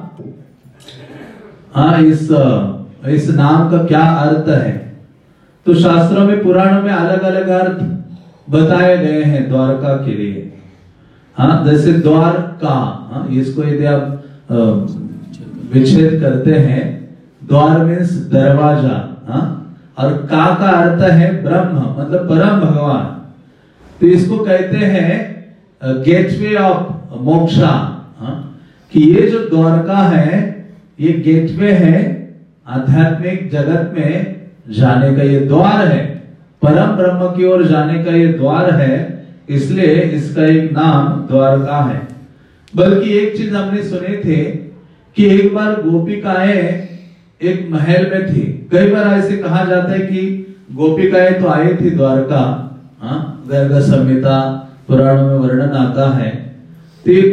इस नाम का क्या अर्थ है। तो शास्त्रों में, पुराणों में अलग अलग अर्थ बताए गए हैं द्वारका के लिए। हाँ, जैसे द्वारका, इसको यदि आप विच्छेद करते हैं, द्वार मीन्स दरवाजा, और का अर्थ है ब्रह्म, मतलब परम भगवान। तो इसको कहते हैं गेटवे ऑफ मोक्षा, कि ये जो द्वारका है ये गेटवे है आध्यात्मिक जगत में जाने का, ये द्वार है, परम ब्रह्म की ओर जाने का ये द्वार है, इसलिए इसका एक नाम द्वारका है। बल्कि एक चीज हमने सुने थे कि एक बार गोपिकाएं एक महल में थी। कई बार ऐसे कहा जाता है कि गोपिकाएं तो आई थी द्वारका, गर्ग संहिता पुराणों में वर्णन आता है। तो ये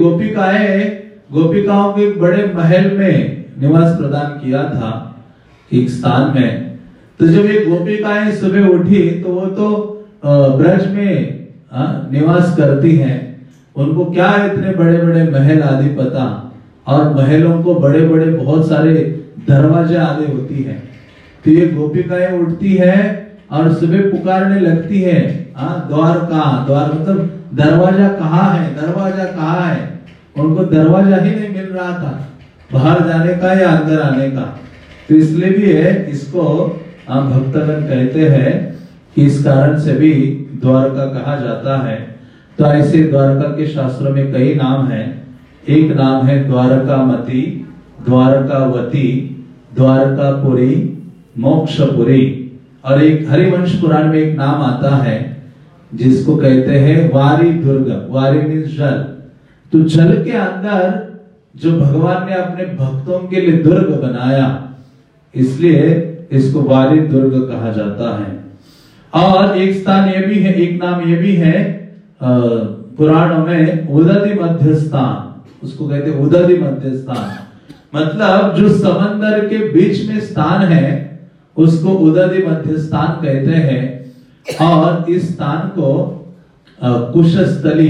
गोपिकाओं के एक बड़े महल में निवास प्रदान किया था एक स्थान में। तो जब ये गोपिकाएं सुबह उठी तो वो तो ब्रज में निवास करती हैं, उनको क्या इतने बड़े बड़े महल आदि पता, और महलों को बड़े बड़े बहुत सारे दरवाजे आदि होती है। तो ये गोपिकाएं उठती है और सुबह पुकारने लगती है, द्वार कहाँ, द्वार मतलब दरवाजा कहाँ है, दरवाजा कहाँ है। उनको दरवाजा ही नहीं मिल रहा था बाहर जाने का या अंदर आने का। तो इसलिए भी है, इसको भक्तगण कहते हैं कि इस कारण से भी द्वारका कहा जाता है। तो ऐसे द्वारका के शास्त्रों में कई नाम हैं। एक नाम है द्वारकामती, द्वारकावती, द्वारकापुरी, मोक्षपुरी, और एक हरिवंश पुराण में एक नाम आता है जिसको कहते हैं वारी दुर्ग। वारी मीन्स जल। तो जल के अंदर जो भगवान ने अपने भक्तों के लिए दुर्ग बनाया, इसलिए इसको वारी दुर्ग कहा जाता है। और एक स्थान ये भी है, एक नाम ये भी है पुराणों में, उदधि मध्य स्थान, उसको कहते हैं उदधि मध्य स्थान। मतलब जो समंदर के बीच में स्थान है उसको उदधि मध्य स्थान कहते हैं। और इस स्थान को कुशस्थली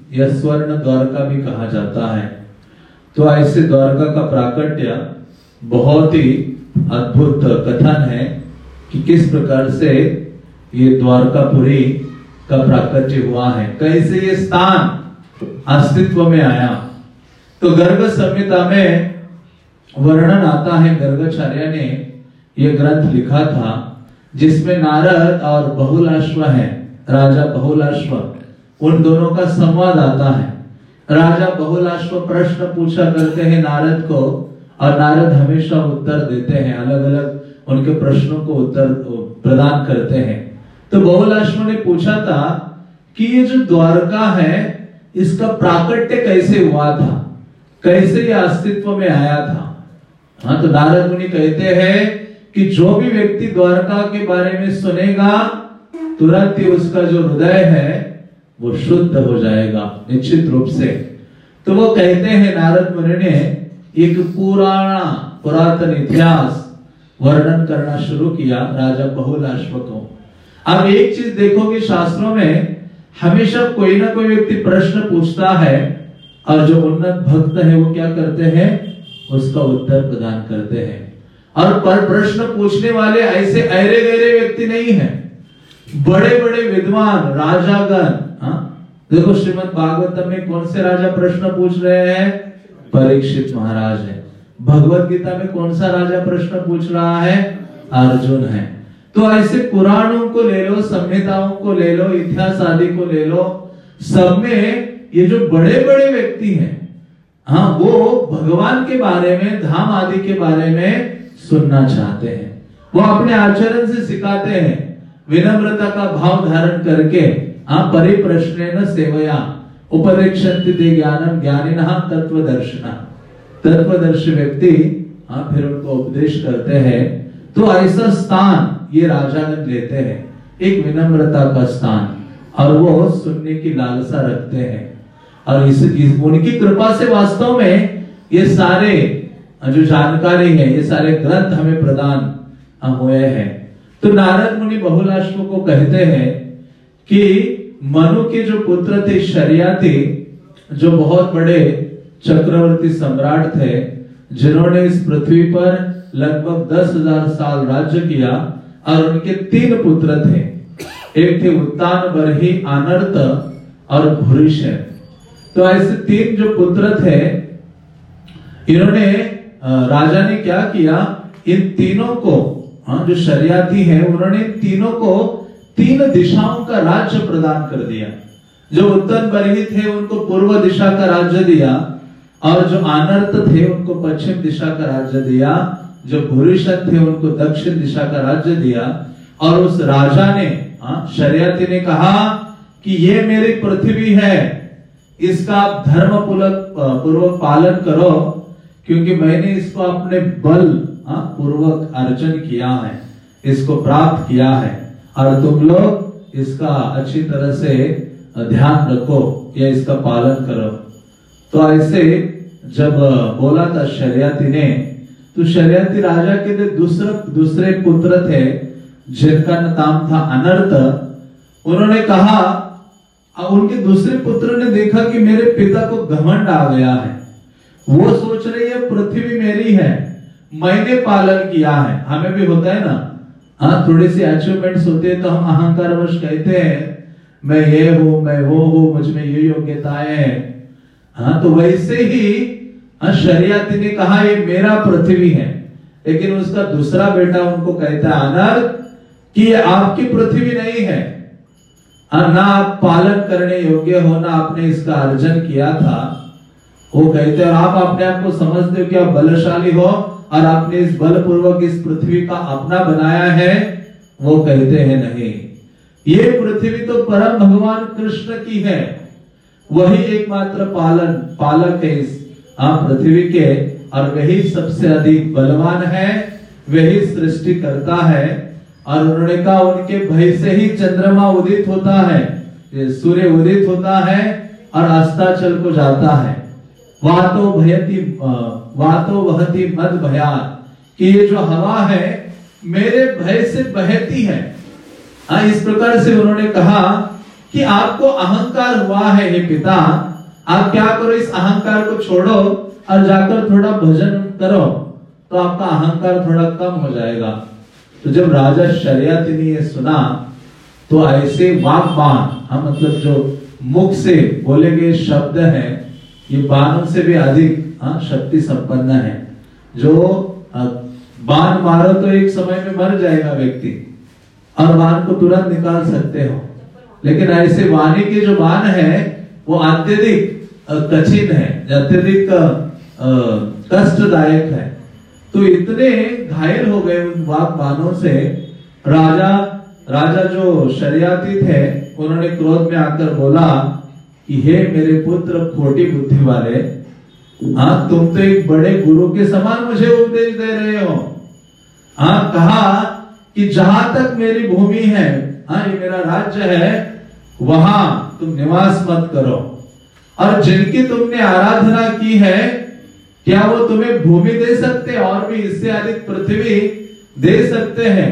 यह स्वर्ण द्वारका भी कहा जाता है। तो ऐसे द्वारका का प्राकट्य बहुत ही अद्भुत कथन है कि किस प्रकार से ये द्वारकापुरी का प्राकट्य हुआ है, कैसे ये स्थान अस्तित्व में आया। तो गर्ग संहिता में वर्णन आता है, गर्गाचार्य ने यह ग्रंथ लिखा था जिसमें नारद और बहुलाश्व है, राजा बहुलाश्व, उन दोनों का संवाद आता है। राजा बहुलाश्व प्रश्न पूछा करते हैं नारद को और नारद हमेशा उत्तर देते हैं, अलग अलग उनके प्रश्नों को उत्तर प्रदान करते हैं। तो बहुलाश्व ने पूछा था कि ये जो द्वारका है इसका प्राकट्य कैसे हुआ था, कैसे ये अस्तित्व में आया था। हाँ, तो नारद मुनि कहते हैं कि जो भी व्यक्ति द्वारका के बारे में सुनेगा तुरंत ही उसका जो हृदय है वो शुद्ध हो जाएगा निश्चित रूप से। तो वो कहते हैं नारद मुनि ने एक पुरातन इतिहास वर्णन करना शुरू किया राजा बहुलाश्व को। अब एक चीज देखोगे, शास्त्रों में हमेशा कोई ना कोई व्यक्ति प्रश्न पूछता है और जो उन्नत भक्त है वो क्या करते हैं, उसका उत्तर प्रदान करते हैं। और पर प्रश्न पूछने वाले ऐसे अरे गहरे व्यक्ति नहीं है, बड़े बड़े विद्वान राजागण। देखो श्रीमद् भागवतम में कौन से राजा प्रश्न पूछ रहे हैं, परीक्षित महाराज है। भगवत गीता में कौन सा राजा प्रश्न पूछ रहा है, अर्जुन है। तो ऐसे पुराणों को ले लो, संहिताओं को ले लो, इतिहास आदि को ले लो, सब में ये जो बड़े बड़े व्यक्ति हैं, हाँ, वो भगवान के बारे में, धाम आदि के बारे में सुनना चाहते हैं। वो अपने आचरण से सिखाते हैं, विनम्रता का भाव धारण करके परिप्रश्नेन सेवया उपदेक्षन्ति ते ज्ञानम ज्ञानिनः तत्वदर्शिनः। तत्वदर्शी व्यक्ति फिर उनको उपदेश करते हैं। तो ऐसा स्थान ये राजागण लेते हैं, एक विनम्रता का स्थान, और वो सुनने की लालसा रखते हैं। और उनकी कृपा से वास्तव में ये सारे जो जानकारी है, ये सारे ग्रंथ हमें प्रदान हुए हैं। तो नारद मुनि बहुलाश्व को कहते हैं कि मनु के जो पुत्र थे शर्याति, जो बहुत बड़े चक्रवर्ती सम्राट थे, जिन्होंने इस पृथ्वी पर लगभग 10,000 साल राज्य किया, और उनके 3 पुत्र थे। एक थे उत्तान, बरही, आनर्त और भूरिश्रव। तो ऐसे 3 जो पुत्र थे, इन्होंने राजा ने क्या किया, इन तीनों को, जो शर्याती है, उन्होंने तीनों को 3 दिशाओं का राज्य प्रदान कर दिया। जो उत्तन बरही थे उनको पूर्व दिशा का राज्य दिया, और जो आनर्त थे उनको पश्चिम दिशा का राज्य दिया, जो भूरिश्रव थे उनको दक्षिण दिशा का राज्य दिया। और उस राजा ने, शर्याती ने कहा कि ये मेरी पृथ्वी है, इसका आप धर्म पूर्वक पालन करो, क्योंकि मैंने इसको अपने बल पूर्वक अर्जन किया है, इसको प्राप्त किया है, और तुम लोग इसका अच्छी तरह से ध्यान रखो या इसका पालन करो। तो ऐसे जब बोला था शर्याती ने, तो शर्याती राजा के दूसरे पुत्र थे जिनका नाम था अनर्त। उन्होंने कहा, उनके दूसरे पुत्र ने देखा कि मेरे पिता को घमंड आ गया है, वो सोच रही है पृथ्वी मेरी है, मैंने पालन किया है। हमें भी होता है ना, थोड़ी सी अचीवमेंट्स होते हैं तो हम अहंकारवश कहते हैं मैं ये हूं, मैं वो हूं, मुझ में ये योग्यताएं हैं। तो वैसे ही शर्याती ने कहा ये मेरा पृथ्वी है, लेकिन उसका दूसरा बेटा उनको कहता है अनर्त कि ये आपकी पृथ्वी नहीं है, ना आप पालन करने योग्य हो, ना आपने इसका अर्जन किया था। वो कहते हैं आप अपने आप को समझते हो कि आप बलशाली हो और आपने इस बलपूर्वक इस पृथ्वी का अपना बनाया है। वो कहते हैं नहीं, ये पृथ्वी तो परम भगवान कृष्ण की है, वही एकमात्र पालक है इस पृथ्वी के, और वही सबसे अधिक बलवान है, वही सृष्टि करता है। और उन्होंने कहा उनके भय से ही चंद्रमा उदित होता है, सूर्य उदित होता है और अस्ताचल को जाता है। वातो वहति मद भयात, कि ये जो हवा है मेरे भय से बहती है। इस प्रकार से उन्होंने कहा कि आपको अहंकार हुआ है हे पिता, आप क्या करो, इस अहंकार को छोड़ो और जाकर थोड़ा भजन करो तो आपका अहंकार थोड़ा कम हो जाएगा। तो जब राजा शर्याती ने ये सुना तो ऐसे वाक्बान, हम मतलब जो मुख से बोले गए शब्द हैं, ये बाणों से भी अधिक शक्ति संपन्न है। जो बाण मारो तो एक समय में मर जाएगा व्यक्ति और बाण को तुरंत निकाल सकते हो, लेकिन ऐसे वाणी के जो बाण है वो अत्यधिक कठिन है, अत्यधिक कष्टदायक है। तो इतने घायल हो गए उन वाक्बाणों से, राजा जो शर्याती थे उन्होंने क्रोध में आकर बोला कि हे मेरे पुत्र खोटी बुद्धि वाले, तुम तो एक बड़े गुरु के समान मुझे उपदेश दे रहे हो। कहा कि जहां तक मेरी भूमि है, ये मेरा राज्य है, वहां तुम निवास मत करो, और जिनकी तुमने आराधना की है क्या वो तुम्हें भूमि दे सकते, और भी इससे अधिक पृथ्वी दे सकते हैं।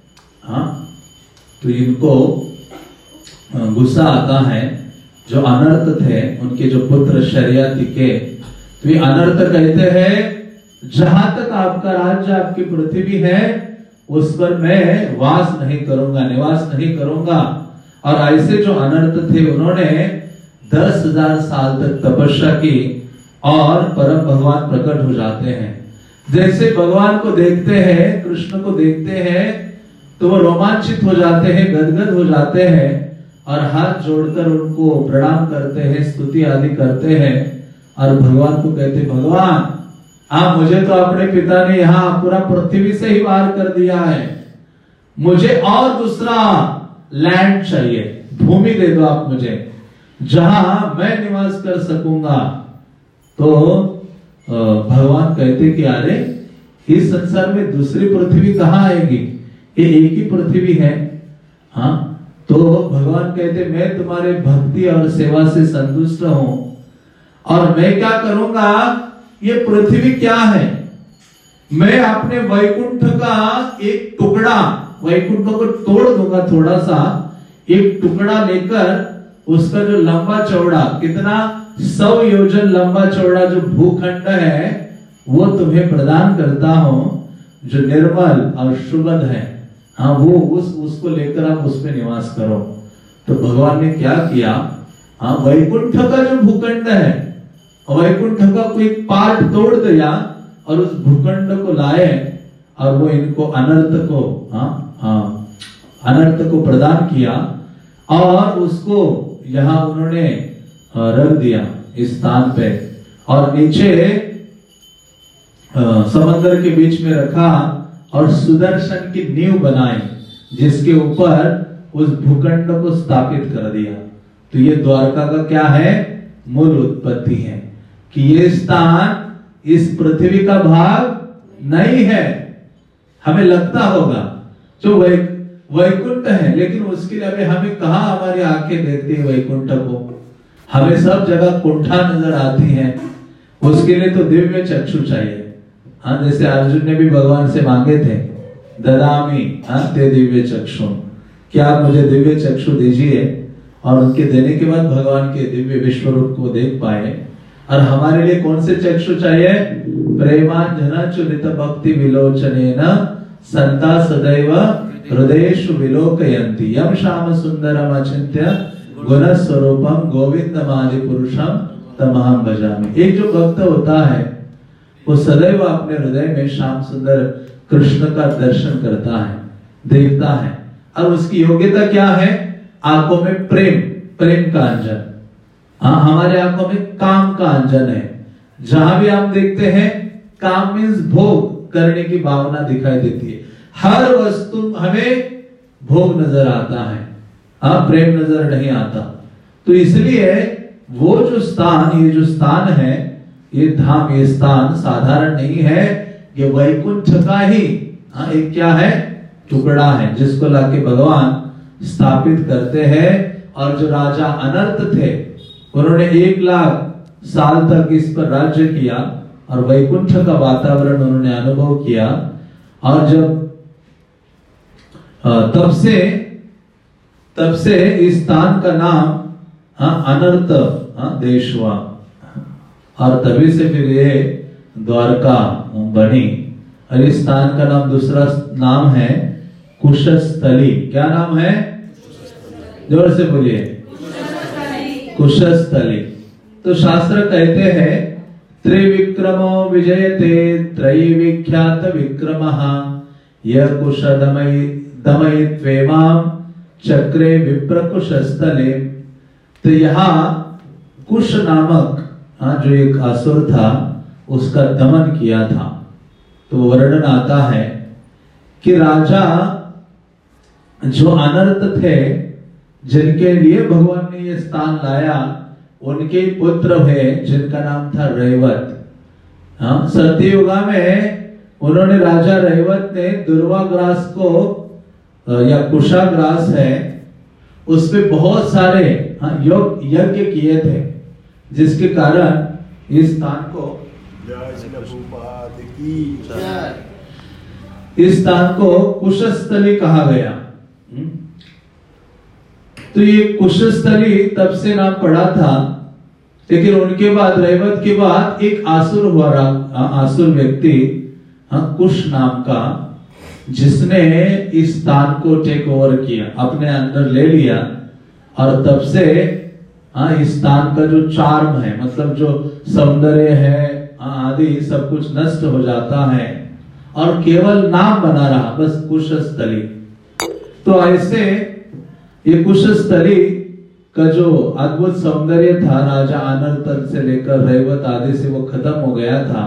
तो इनको गुस्सा आता है। जो अनर्थ थे उनके जो पुत्र शर्याती के, तो ये अनर्थ कहते हैं जहां तक आपका राज्य, आपकी पृथ्वी है, उस पर मैं वास नहीं करूंगा, निवास नहीं करूंगा। और ऐसे जो अनर्थ थे उन्होंने 10,000 साल तक तपस्या की और परम भगवान प्रकट हो जाते हैं। जैसे भगवान को देखते हैं, कृष्ण को देखते हैं, तो वो रोमांचित हो जाते हैं, गदगद हो जाते हैं और हाथ जोड़कर उनको प्रणाम करते हैं, स्तुति आदि करते हैं और भगवान को कहते, भगवान मुझे तो अपने पिता ने यहाँ पूरा पृथ्वी से ही वार कर दिया है, मुझे और दूसरा लैंड चाहिए, भूमि दे दो आप मुझे जहां मैं निवास कर सकूंगा। तो भगवान कहते कि अरे इस संसार में दूसरी पृथ्वी कहाँ आएगी, ये एक ही पृथ्वी है। तो भगवान कहते मैं तुम्हारे भक्ति और सेवा से संतुष्ट हूं और मैं क्या करूंगा, ये पृथ्वी क्या है, मैं अपने वैकुंठ का एक टुकड़ा, वैकुंठ को तोड़ दूंगा, थोड़ा सा एक टुकड़ा लेकर उसका जो लंबा चौड़ा, कितना 100 योजन लंबा चौड़ा जो भूखंड है वो तुम्हें प्रदान करता हूं, जो निर्मल और शुभद है। वो उसको लेकर आप उसमें निवास करो। तो भगवान ने क्या किया, वैकुंठ का जो भूखंड है, वैकुंठ का कोई पार्ट तोड़ दिया और उस भूखंड को लाए और वो इनको अनर्थ को प्रदान किया और उसको यहाँ उन्होंने रख दिया इस स्थान पे, और नीचे समंदर के बीच में रखा और सुदर्शन की नींव बनाई जिसके ऊपर उस भूखंड को स्थापित कर दिया। तो ये द्वारका का क्या है, मूल उत्पत्ति है कि ये स्थान इस पृथ्वी का भाग नहीं है। हमें लगता होगा जो वैकुंठ है, लेकिन उसके लिए अभी हमें कहा हमारी आंखें देखती है वैकुंठ को, हमें सब जगह कुंठा नजर आती है, उसके लिए तो दिव्य चक्षु चाहिए। जैसे अर्जुन ने भी भगवान से मांगे थे, ददामी ते दिव्य चक्षु, क्या आप मुझे दिव्य चक्षु दीजिए, और उनके देने के बाद भगवान के दिव्य विश्व रूप को देख पाए। और हमारे लिए कौन से चक्षु चाहिए, प्रेमांजनाचुरित भक्ति विलोचनेन संता सदैव हृदयेषु विलोकयन्ति यम श्याम सुंदरम अचिंत्य गुण स्वरूपम गोविंदमादि पुरुषम तमहं भजामि। एक जो भक्त होता है वो सदैव अपने हृदय में श्याम सुंदर कृष्ण का दर्शन करता है, देखता है, और उसकी योग्यता क्या है, आंखों में प्रेम का अंजन। हमारे आंखों में काम का अंजन है। जहां भी आप देखते हैं काम मीन्स भोग करने की भावना दिखाई देती है। हर वस्तु हमें भोग नजर आता है, प्रेम नजर नहीं आता। तो इसलिए वो जो स्थान, ये जो स्थान है, ये धाम, ये स्थान साधारण नहीं है, ये वैकुंठ का ही एक क्या है, टुकड़ा है जिसको लाके भगवान स्थापित करते हैं। और जो राजा अनर्थ थे उन्होंने 1,00,000 साल तक इस पर राज्य किया और वैकुंठ का वातावरण उन्होंने अनुभव किया। और जब तब से इस स्थान का नाम अनर्त देश हुआ, और तभी से फिर ये द्वारका बनी। और इस स्थान का नाम, दूसरा नाम है कुशस्थली। क्या नाम है? जोर से बोलिए, कुशस्थली। तो शास्त्र कहते हैं त्रिविक्रमो विजयते त्रयी विख्यात विक्रमः यह कुश दमयित्वेमां चक्रे विप्र कुशस्थले। तो यहाँ कुश नामक जो एक असुर था उसका दमन किया था। तो वर्णन आता है कि राजा जो अनर्थ थे, जिनके लिए भगवान ने ये स्थान लाया, उनके पुत्र है जिनका नाम था रैवत। सत्ययुगा में उन्होंने, राजा रैवत ने दुर्वाग्रास को, या कुशाग्रास है, उस पे बहुत सारे यज्ञ किए थे, जिसके कारण इस स्थान को, इस स्थान को कुशस्थली कहा गया। तो ये कुशस्थली तब से नाम पड़ा था। लेकिन उनके बाद, रैवत के बाद एक आसुर हुआ, आसुर व्यक्ति कुश नाम का, जिसने इस स्थान को टेक ओवर किया, अपने अंदर ले लिया। और तब से इस स्थान का जो चार्म है, मतलब जो सौंदर्य है आदि, सब कुछ नष्ट हो जाता है और केवल नाम बना रहा, बस कुशस्थली। तो ऐसे ये कुशस्थली का जो अद्भुत सौंदर्य था, राजा अनर्त से लेकर रैवत आदि से, वो खत्म हो गया था।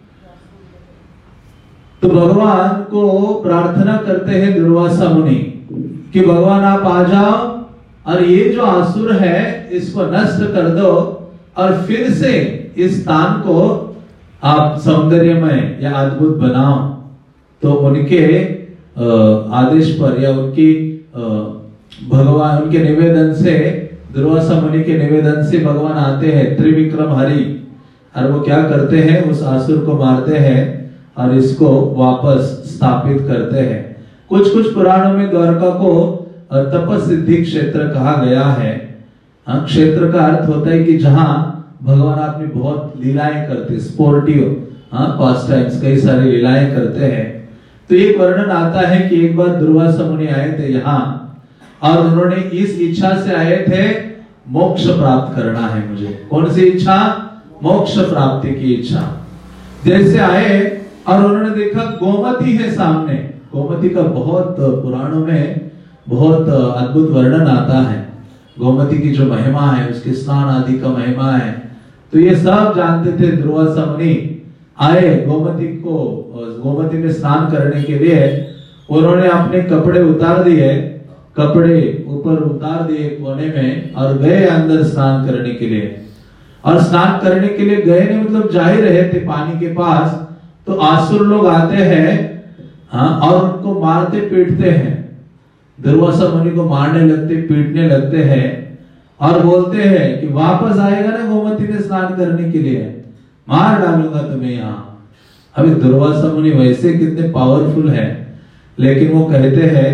तो भगवान को प्रार्थना करते हैं दुर्वासा मुनि कि भगवान आप आ जाओ और ये जो असुर है इसको नष्ट कर दो, और फिर से इस स्थान को आप सौंदर्यमय या अद्भुत बनाओ। तो उनके आदेश पर, या उनकी भगवान, उनके निवेदन से, दुर्वासा मुनि के निवेदन से भगवान आते हैं, त्रिविक्रम हरि, और वो क्या करते हैं, उस असुर को मारते हैं और इसको वापस स्थापित करते हैं। कुछ कुछ पुराणों में द्वारका को तपस्सिद्धि क्षेत्र कहा गया है। क्षेत्र का अर्थ होता है कि जहां भगवान अपनी बहुत लीलाएं करते, स्पोर्टिव पास टाइम्स, कई सारी लीलाएं करते हैं। तो एक वर्णन आता है कि एक बार दुर्वासा मुनि आए थे यहाँ, और उन्होंने इस इच्छा से आए थे, मोक्ष प्राप्त करना है मुझे। कौन सी इच्छा? मोक्ष प्राप्ति की इच्छा। जैसे आए और उन्होंने देखा गोमती है सामने। गोमती का बहुत पुराणों में बहुत अद्भुत वर्णन आता है। गोमती की जो महिमा है, उसके स्नान आदि का महिमा है। तो ये सब जानते थे। दुर्वासा मुनि आए गोमती में स्नान करने के लिए। उन्होंने अपने कपड़े उतार दिए, कपड़े ऊपर उतार दिए कोने में, और गए अंदर स्नान करने के लिए। और स्नान करने के लिए गए नहीं, मतलब जा ही रहे थे पानी के पास। तो आसुर लोग आते हैं और उनको मारते पीटते हैं। दुर्वासा मुनि को मारने लगते, पीटने लगते हैं, और बोलते हैं कि वापस आएगा ना गोमती में स्नान करने के लिए, मार डालूंगा तुम्हें यहाँ। अभी दुर्वासा मुनि वैसे कितने पावरफुल है, लेकिन वो कहते हैं,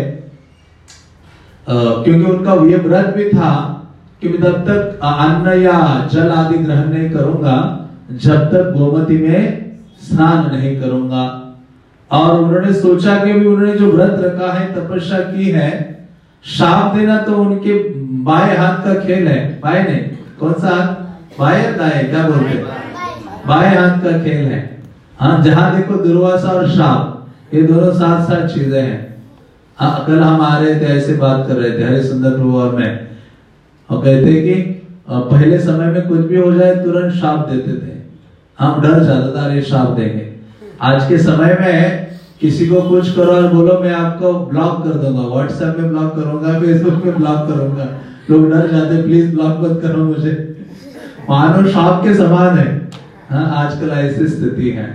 क्योंकि उनका ये व्रत भी था कि मैं तब तक अन्न या जल आदि ग्रहण नहीं करूंगा जब तक गोमती में स्नान नहीं करूंगा। और उन्होंने सोचा कि भी उन्होंने जो व्रत रखा है, तपस्या की है, शाप देना तो उनके बाएं हाथ का खेल है। बाएं नहीं, कौन सा हाथ? बाएं दाएं, क्या बोलते हैं? बाएं हाथ का खेल है। हाँ, जहां देखो दुर्वासा और शाप, ये दोनों साथ साथ चीजें हैं। हाँ, कल हम आ रहे थे, ऐसे बात कर रहे थे हरिश्चंद्र प्रभु और मैं, और कहते कि पहले समय में कुछ भी हो जाए तुरंत शाप देते थे, हम डर जाता था, ये शाप देंगे। आज के समय में किसी को कुछ करो और बोलो मैं आपको ब्लॉक कर दूंगा, व्हाट्सएप में ब्लॉक करूंगा, फेसबुक में ब्लॉक करूंगा, लोग डर जाते, प्लीज ब्लॉक मत करो मुझे, मानो शाप के समान है। हाँ, आजकल ऐसी स्थिति है।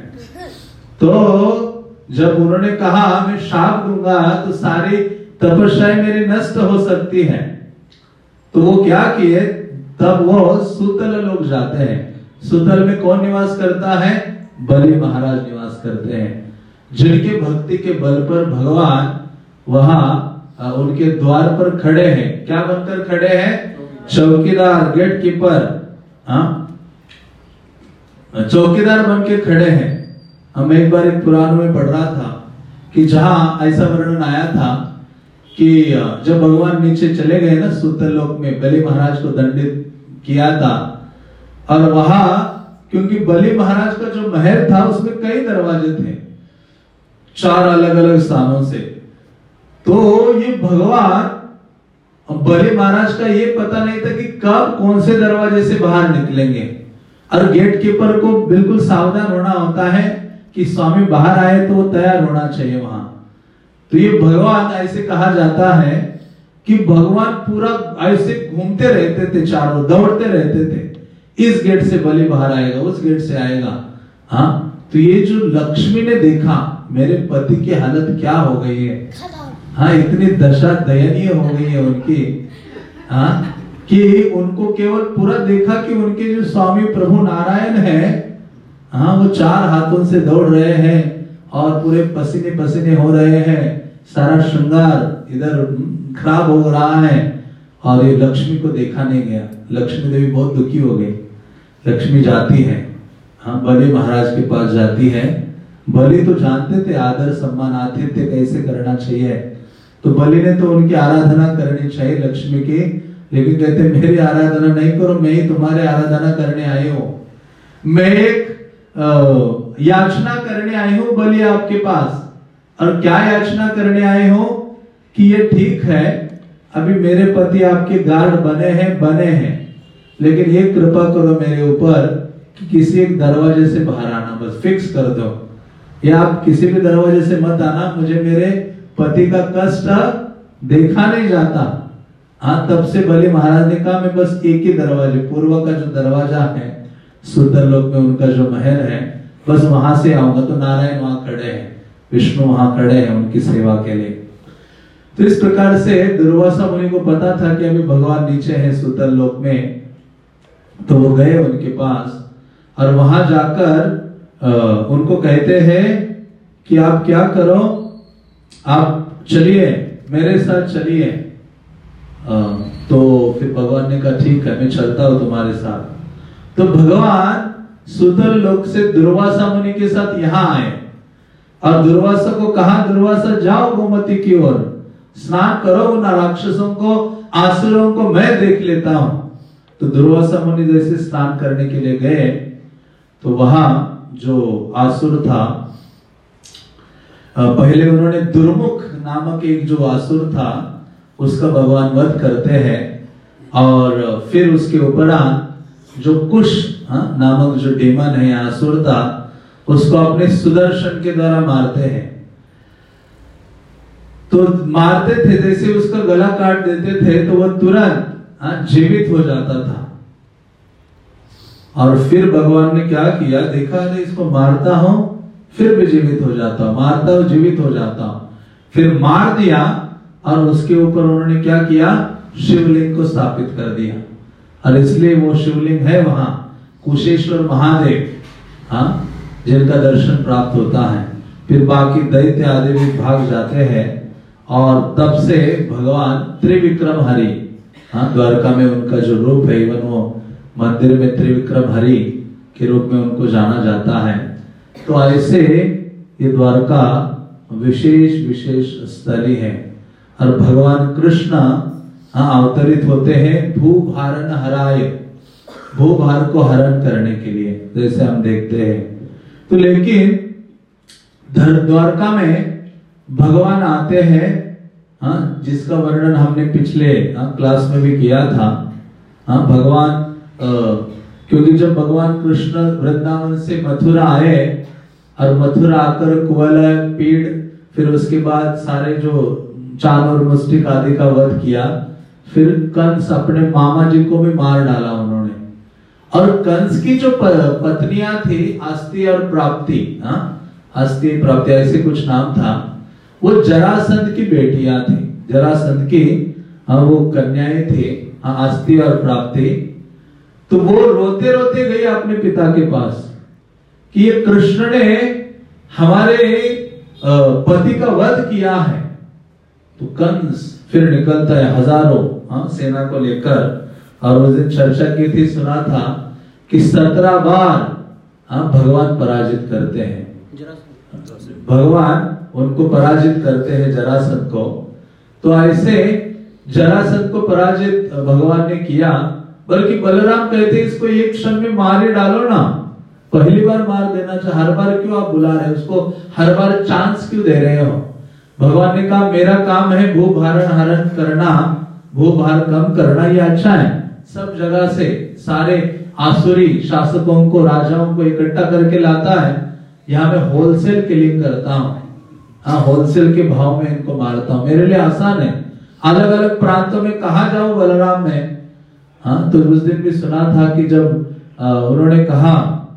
तो जब उन्होंने कहा मैं शाप दूंगा तो सारी तपस्याएं मेरी नष्ट हो सकती है, तो वो क्या किए, तब वो सुतल लोग जाते हैं। सुतल में कौन निवास करता है? बलि महाराज निवास करते हैं, जिनके भक्ति के बल पर भगवान वहां उनके द्वार पर खड़े हैं। क्या बनकर खड़े हैं? चौकीदार, गेट कीपर, चौकीदार बन के खड़े हैं। हम एक बार एक पुराण में पढ़ रहा था कि जहां ऐसा वर्णन आया था कि जब भगवान नीचे चले गए ना सूतल लोक में, बलि महाराज को दंडित किया था, और वहां क्योंकि बलि महाराज का जो महल था उसमें कई दरवाजे थे, 4 अलग अलग स्थानों से। तो ये भगवान, बलि महाराज का ये पता नहीं था कि कब कौन से दरवाजे से बाहर निकलेंगे, और गेट कीपर को बिल्कुल सावधान होना होता है कि स्वामी बाहर आए तो वो तैयार होना चाहिए वहां। तो ये भगवान, ऐसे कहा जाता है कि भगवान पूरा ऐसे घूमते रहते थे, चारों दौड़ते रहते थे, इस गेट से बलि बाहर आएगा, उस गेट से आएगा। तो ये जो लक्ष्मी ने देखा मेरे पति की हालत क्या हो गई है, इतनी दशा दयनीय हो गई है उनकी, कि उनको केवल पूरा देखा कि उनके जो स्वामी प्रभु नारायण है, वो 4 हाथों से दौड़ रहे हैं और पूरे पसीने पसीने हो रहे हैं, सारा श्रृंगार इधर खराब हो रहा है, और ये लक्ष्मी को देखा नहीं गया। लक्ष्मी देवी बहुत दुखी हो गई। लक्ष्मी जाती है, बलि महाराज के पास जाती है। बलि तो जानते थे आदर सम्मान आतिथ्य कैसे करना चाहिए, तो बलि ने तो उनकी आराधना करनी चाहिए लक्ष्मी की, लेकिन कहते मेरी आराधना नहीं करो, मैं ही तुम्हारी आराधना करने आई हूं। मैं एक याचना करने आई हूं बलि आपके पास, और क्या याचना करने आई हूं कि ये ठीक है अभी मेरे पति आपके गार्ड बने हैं, लेकिन ये कृपा करो मेरे ऊपर कि किसी एक दरवाजे से बाहर आना, बस फिक्स कर दो, या आप किसी भी दरवाजे से मत आना, मुझे मेरे पति का कष्ट देखा नहीं जाता। तब से बलि महाराज ने कहा मैं बस एक ही दरवाजे, पूर्व का जो दरवाजा है सूतल लोक में उनका जो महल है, बस वहां से आऊंगा। तो नारायण वहां खड़े हैं, विष्णु वहां खड़े हैं उनकी सेवा के लिए। तो इस प्रकार से दुर्वासा मुनि को पता था कि अभी भगवान नीचे हैं सूतल लोक में, तो वो गए उनके पास, और वहां जाकर उनको कहते हैं कि आप क्या करो, आप चलिए मेरे साथ चलिए। तो फिर भगवान ने कहा ठीक है मैं चलता हूं तुम्हारे साथ। तो भगवान सूतल लोक से दुर्वासा मुनि के साथ यहां आए, और दुर्वासा को कहा दुर्वासा जाओ गोमती की ओर, स्नान करो, उन राक्षसों को आसुरों को मैं देख लेता हूं। तो दुर्वासा मुनि जैसे स्नान करने के लिए गए, तो वहां जो आसुर था, पहले उन्होंने दुर्मुख नामक एक जो आसुर था उसका भगवान वध करते हैं, और फिर उसके उपरांत जो कुश नामक जो डेमन है आसुर था उसको अपने सुदर्शन के द्वारा मारते हैं। तो मारते थे, जैसे उसका गला काट देते थे तो वह तुरंत जीवित हो जाता था। और फिर भगवान ने क्या किया, देखा नहीं इसको मारता हूं फिर भी जीवित हो जाता हूं, मारता हूं जीवित हो जाता हूं, फिर मार दिया, और उसके ऊपर उन्होंने क्या किया, शिवलिंग को स्थापित कर दिया। और इसलिए वो शिवलिंग है वहां कुशेश्वर महादेव, जिनका दर्शन प्राप्त होता है। फिर बाकी दैत्य आदि भी भाग जाते हैं, और तब से भगवान त्रिविक्रम हरि, द्वारका में उनका जो रूप है, इवन वो मंदिर में त्रिविक्रम हरि के रूप में उनको जाना जाता है। तो ऐसे ये द्वारका विशेष स्थली है, और भगवान कृष्ण अवतरित होते हैं भूभारण हराय, भूभार को हरण करने के लिए, जैसे हम देखते हैं। तो लेकिन द्वारका में भगवान आते हैं, जिसका वर्णन हमने पिछले क्लास में भी किया था। भगवान क्योंकि जब भगवान कृष्ण वृंदावन से मथुरा आए, और मथुरा आकर कुवल पीड़, फिर उसके बाद सारे जो चान और मुष्टिक आदि का वध किया, फिर कंस अपने मामा जी को भी मार डाला उन्होंने। और कंस की जो पत्नियां थी अस्ति और प्राप्ति, अस्ति प्राप्ति ऐसे कुछ नाम था, वो जरासंध की बेटियां थी, जरासंध की वो कन्याएं थी, अस्ति और प्राप्ति। तो वो रोते रोते गई अपने पिता के पास कि ये कृष्ण ने हमारे पति का वध किया है, तो कंस फिर निकलता है हजारों सेना को लेकर, और उस दिन चर्चा की थी, सुना था कि 17 बार भगवान पराजित करते हैं, भगवान उनको पराजित करते हैं जरासंध को। तो ऐसे जरासंध को पराजित भगवान ने किया, बल्कि बलराम कहते इसको एक क्षण में मार ही डालो ना, पहली बार मार देना चाहिए, हर बार क्यों आप बुला रहे हो उसको, हर बार चांस क्यों दे रहे हो। भगवान ने कहा मेरा काम है भूभारण हरण करना, भूभार कम करना, ये अच्छा है। सब जगह से सारे आसुरी शासकों को, राजाओं को इकट्ठा करके लाता है, यहाँ मैं होलसेल किलिंग करता हूँ, होलसेल के भाव में इनको मारता हूँ, मेरे लिए आसान है। अलग अलग प्रांतों में कहा जाऊं बलराम में। तो उस दिन भी सुना था कि जब उन्होंने कहा,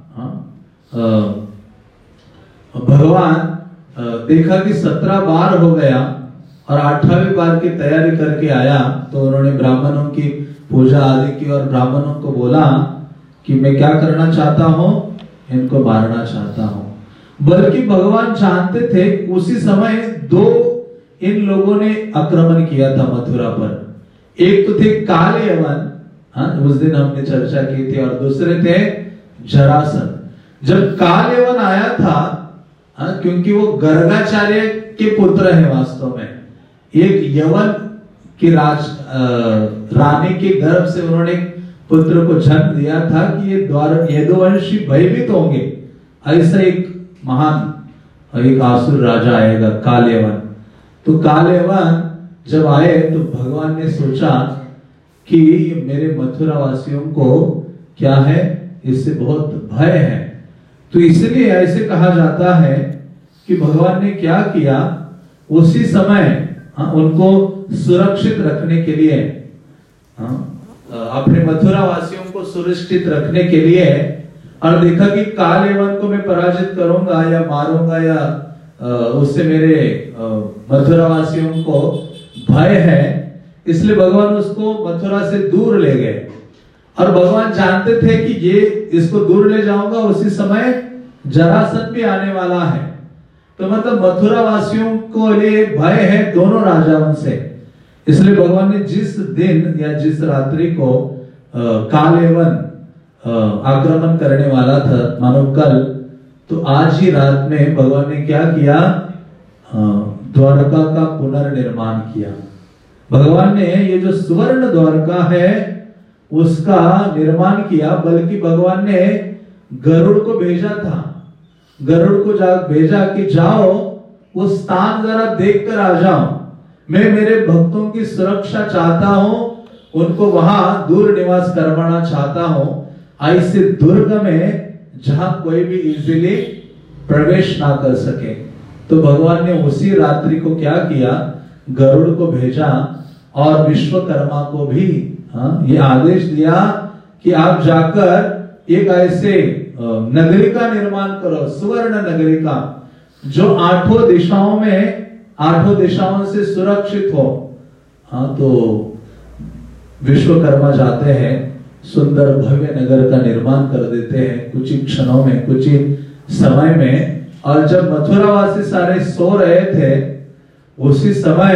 भगवान देखा कि 17 बार हो गया और 8वें बार की तैयारी करके आया, तो उन्होंने ब्राह्मणों की पूजा आदि की और ब्राह्मणों को बोला कि मैं क्या करना चाहता हूँ, इनको मारना चाहता हूँ। बल्कि भगवान जानते थे उसी समय 2 इन लोगों ने आक्रमण किया था मथुरा पर। एक तो थे काले यवन, उस दिन हमने चर्चा की थी, और दूसरे थे जरासंध। जब काले यवन आया था, क्योंकि वो गर्गाचार्य के पुत्र है वास्तव में, एक यवन की रानी के गर्भ से उन्होंने पुत्र को जन्म दिया था कि ये यदुवंशी भयभीत होंगे, ऐसा एक महान एक आसुर राजा आएगा कालेवन। तो कालेवन जब आए तो भगवान ने सोचा कि मेरे मथुरा वासियों को क्या है, इससे बहुत भय है, तो इसलिए ऐसे कहा जाता है कि भगवान ने क्या किया, उसी समय उनको सुरक्षित रखने के लिए, अपने मथुरा वासियों को सुरक्षित रखने के लिए, और देखा कि कालेवन को मैं पराजित करूंगा या मारूंगा या उससे मेरे मथुरा वासियों को भय है, इसलिए भगवान उसको मथुरा से दूर ले गए। और भगवान जानते थे कि ये इसको दूर ले जाऊंगा, उसी समय जरासंध भी आने वाला है, तो मतलब मथुरा वासियों को लिए भय है दोनों राजाओं से। इसलिए भगवान ने जिस दिन या जिस रात्रि को कालेवन आक्रमण करने वाला था मानो कल, तो आज ही रात में भगवान ने क्या किया, द्वारका का पुनर्निर्माण किया। भगवान ने ये जो सुवर्ण द्वारका है उसका निर्माण किया, बल्कि भगवान ने गरुड़ को भेजा था, गरुड़ को भेजा कि जाओ वो स्थान जरा देख कर आ जाओ, मैं मेरे भक्तों की सुरक्षा चाहता हूं, उनको वहां दूर निवास करवाना चाहता हूं, ऐसे दुर्ग में जहां कोई भी इजीली प्रवेश ना कर सके। तो भगवान ने उसी रात्रि को क्या किया, गरुड़ को भेजा और विश्वकर्मा को भी ये आदेश दिया कि आप जाकर एक ऐसे नगरी का निर्माण करो, सुवर्ण नगरी का, जो 8 दिशाओं में 8 दिशाओं से सुरक्षित हो। तो विश्वकर्मा जाते हैं, सुंदर भव्य नगर का निर्माण कर देते हैं कुछ ही क्षणों में, कुछ ही समय में। और जब मथुरावासी सारे सो रहे थे, उसी समय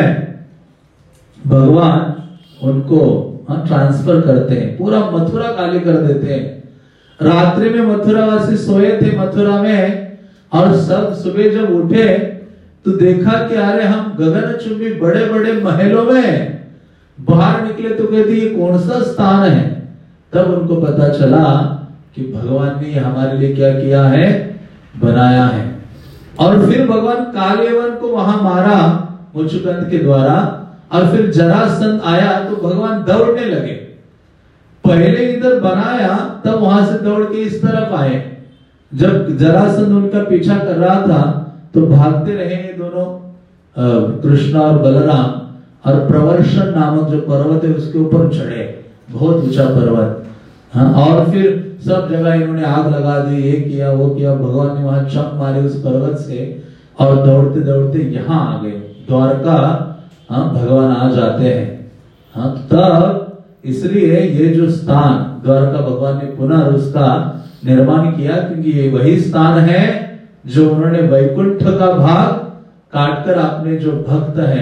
भगवान उनको ट्रांसफर करते हैं, पूरा मथुरा खाली कर देते हैं। रात्रि में मथुरावासी सोए थे मथुरा में, और सब सुबह जब उठे तो देखा कि अरे हम गगनचुंबी बड़े बड़े महलों में, बाहर निकले तो कहते ये कौन सा स्थान है। तब उनको पता चला कि भगवान ने हमारे लिए क्या किया है, बनाया है। और फिर भगवान कालेवन को वहां मारा मुचुकुंद के द्वारा, और फिर जरासंध आया तो भगवान दौड़ने लगे। पहले इधर बनाया, तब वहां से दौड़ के इस तरफ आए। जब जरासंध उनका पीछा कर रहा था तो भागते रहे ये दोनों, कृष्ण और बलराम, और प्रवर्षण नामक जो पर्वत है उसके ऊपर चढ़े, बहुत ऊंचा पर्वत। और फिर सब जगह इन्होंने आग लगा दी, ये किया वो किया। भगवान ने वहां चंप मारे उस पर्वत से, और दौड़ते दौड़ते यहाँ आ गए द्वारका। भगवान आ जाते हैं। तब इसलिए ये जो स्थान द्वारका भगवान ने पुनः उसका निर्माण किया, क्योंकि ये वही स्थान है जो उन्होंने वैकुंठ का भाग काटकर अपने जो भक्त हैं